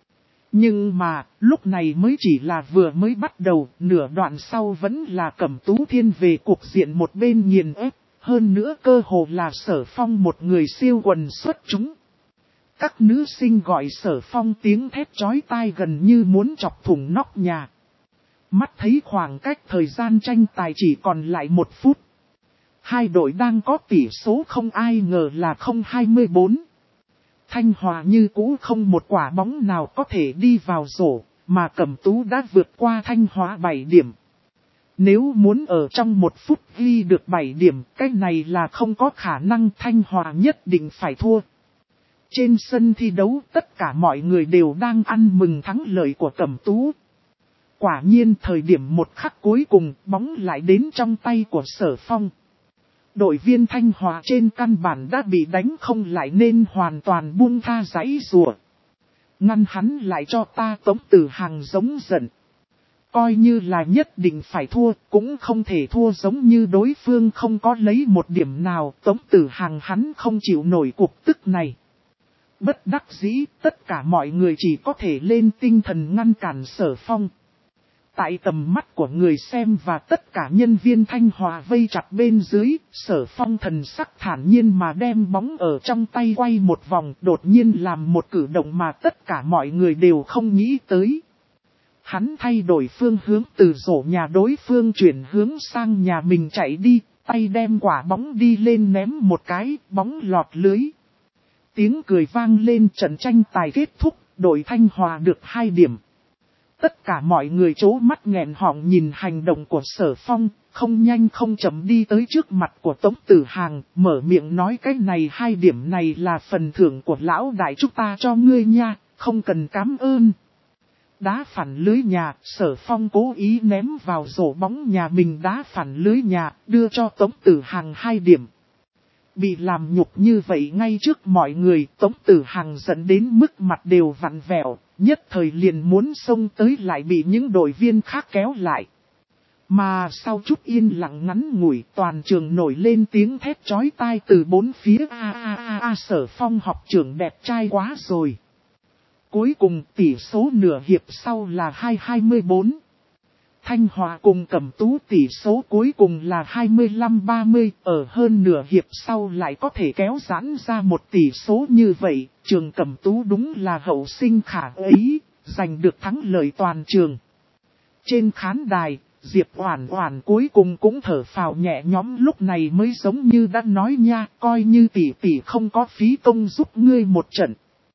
Nhưng mà, lúc này mới chỉ là vừa mới bắt đầu, nửa đoạn sau vẫn là Cẩm Tú thiên về cục diện một bên nghiền ép. Hơn nữa cơ hồ là Sở Phong một người siêu quần xuất chúng. Các nữ sinh gọi Sở Phong tiếng thét chói tai gần như muốn chọc thủng nóc nhà. Mắt thấy khoảng cách thời gian tranh tài chỉ còn lại 1 phút. Hai đội đang có tỷ số không ai ngờ là 0-24. Thanh Hòa như cũ không một quả bóng nào có thể đi vào rổ, mà Cẩm Tú đã vượt qua Thanh Hòa 7 điểm. Nếu muốn ở trong 1 phút ghi được 7 điểm, cái này là không có khả năng. Thanh Hòa nhất định phải thua. Trên sân thi đấu tất cả mọi người đều đang ăn mừng thắng lợi của Cẩm Tú. Quả nhiên thời điểm một khắc cuối cùng bóng lại đến trong tay của Sở Phong. Đội viên Thanh Hòa trên căn bản đã bị đánh không lại nên hoàn toàn buông tha giãy giụa. Ngăn hắn lại cho ta, Tống Tử Hằng giống giận. Coi như là nhất định phải thua, cũng không thể thua giống như đối phương không có lấy một điểm nào. Tống Tử Hằng hắn không chịu nổi cục tức này. Bất đắc dĩ, tất cả mọi người chỉ có thể lên tinh thần ngăn cản Sở Phong. Tại tầm mắt của người xem và tất cả nhân viên Thanh Hòa vây chặt bên dưới, Sở Phong thần sắc thản nhiên mà đem bóng ở trong tay quay một vòng, đột nhiên làm một cử động mà tất cả mọi người đều không nghĩ tới. Hắn thay đổi phương hướng từ rổ nhà đối phương chuyển hướng sang nhà mình chạy đi, tay đem quả bóng đi lên ném một cái, bóng lọt lưới. Tiếng cười vang lên, trận tranh tài kết thúc, đội Thanh Hòa được 2 điểm. Tất cả mọi người trố mắt nghẹn họng nhìn hành động của Sở Phong, không nhanh không chậm đi tới trước mặt của Tống Tử Hằng, mở miệng nói cái này 2 điểm này là phần thưởng của lão đại chúng ta cho ngươi nha, không cần cảm ơn. Đá phản lưới nhà, Sở Phong cố ý ném vào rổ bóng nhà mình đá phản lưới nhà, đưa cho Tống Tử Hằng 2 điểm. Bị làm nhục như vậy ngay trước mọi người, Tống Tử Hằng dẫn đến mức mặt đều vặn vẹo, nhất thời liền muốn xông tới lại bị những đội viên khác kéo lại. Mà sau chút yên lặng ngắn ngủi, toàn trường nổi lên tiếng thét chói tai từ bốn phía. Sở Phong học trưởng đẹp trai quá rồi. Cuối cùng tỷ số nửa hiệp sau là 2-24. Thanh Hòa cùng Cẩm Tú tỷ số cuối cùng là 25-30, ở hơn nửa hiệp sau lại có thể kéo giãn ra một tỷ số như vậy, trường Cẩm Tú đúng là hậu sinh khả ấy, giành được thắng lợi toàn trường. Trên khán đài, Diệp Oản Oản cuối cùng cũng thở phào nhẹ nhõm, lúc này mới giống như đã nói nha, coi như tỷ tỷ không có phí công giúp ngươi một trận.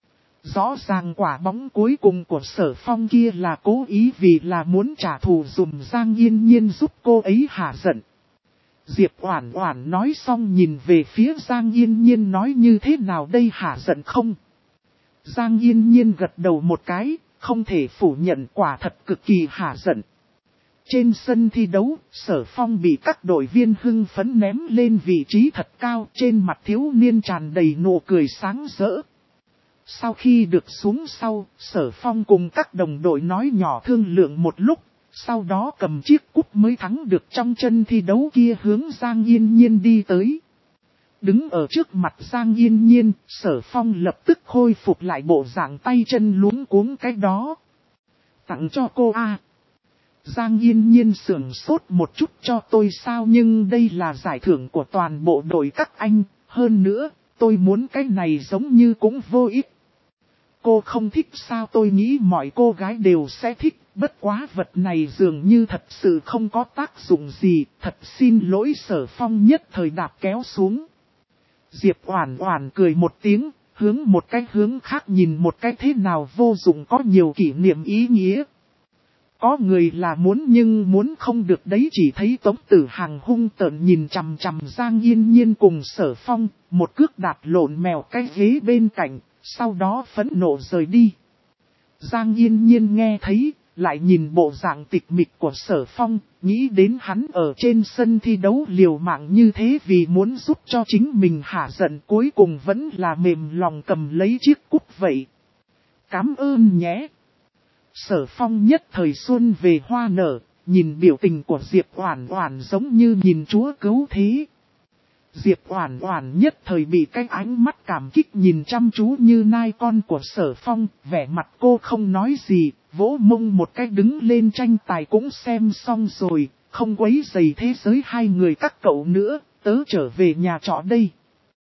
Rõ ràng quả bóng cuối cùng của Sở Phong kia là cố ý vì là muốn trả thù dùm Giang Yên Nhiên giúp cô ấy hả giận. Diệp Oản Oản nói xong nhìn về phía Giang Yên Nhiên nói như thế nào đây hả giận không? Giang Yên Nhiên gật đầu một cái, không thể phủ nhận quả thật cực kỳ hả giận. Trên sân thi đấu, Sở Phong bị các đội viên hưng phấn ném lên vị trí thật cao, trên mặt thiếu niên tràn đầy nụ cười sáng rỡ. Sau khi được xuống sau, Sở Phong cùng các đồng đội nói nhỏ thương lượng một lúc, sau đó cầm chiếc cúp mới thắng được trong chân thi đấu kia hướng Giang Yên Nhiên đi tới. Đứng ở trước mặt Giang Yên Nhiên, Sở Phong lập tức khôi phục lại bộ dạng tay chân luống cuống cái đó. Tặng cho cô a. Giang Yên Nhiên sửng sốt một chút cho tôi sao, nhưng đây là giải thưởng của toàn bộ đội các anh, hơn nữa, tôi muốn cái này giống như cũng vô ích. Cô không thích sao? Tôi nghĩ mọi cô gái đều sẽ thích, bất quá vật này dường như thật sự không có tác dụng gì, thật xin lỗi. Sở Phong nhất thời đạp kéo xuống. Diệp Oản Oản cười một tiếng, hướng một cái hướng khác nhìn một cái thế nào vô dụng có nhiều kỷ niệm ý nghĩa. Có người là muốn nhưng muốn không được đấy, chỉ thấy Tống Tử Hằng hung tợn nhìn chằm chằm Giang Yên Nhiên cùng Sở Phong, một cước đạp lộn mèo cái ghế bên cạnh, sau đó phẫn nộ rời đi. Giang Yên Nhiên nghe thấy, lại nhìn bộ dạng tịch mịch của Sở Phong, nghĩ đến hắn ở trên sân thi đấu liều mạng như thế vì muốn giúp cho chính mình hạ giận, cuối cùng vẫn là mềm lòng cầm lấy chiếc cúp vậy. Cảm ơn nhé. Sở Phong nhất thời xuân về hoa nở, nhìn biểu tình của Diệp Oản Oản giống như nhìn chúa cứu thế. Diệp Oản Oản nhất thời bị cái ánh mắt cảm kích nhìn chăm chú như nai con của Sở Phong, vẻ mặt cô không nói gì, vỗ mông một cái đứng lên, tranh tài cũng xem xong rồi, không quấy rầy thế giới hai người các cậu nữa, tớ trở về nhà trọ đây.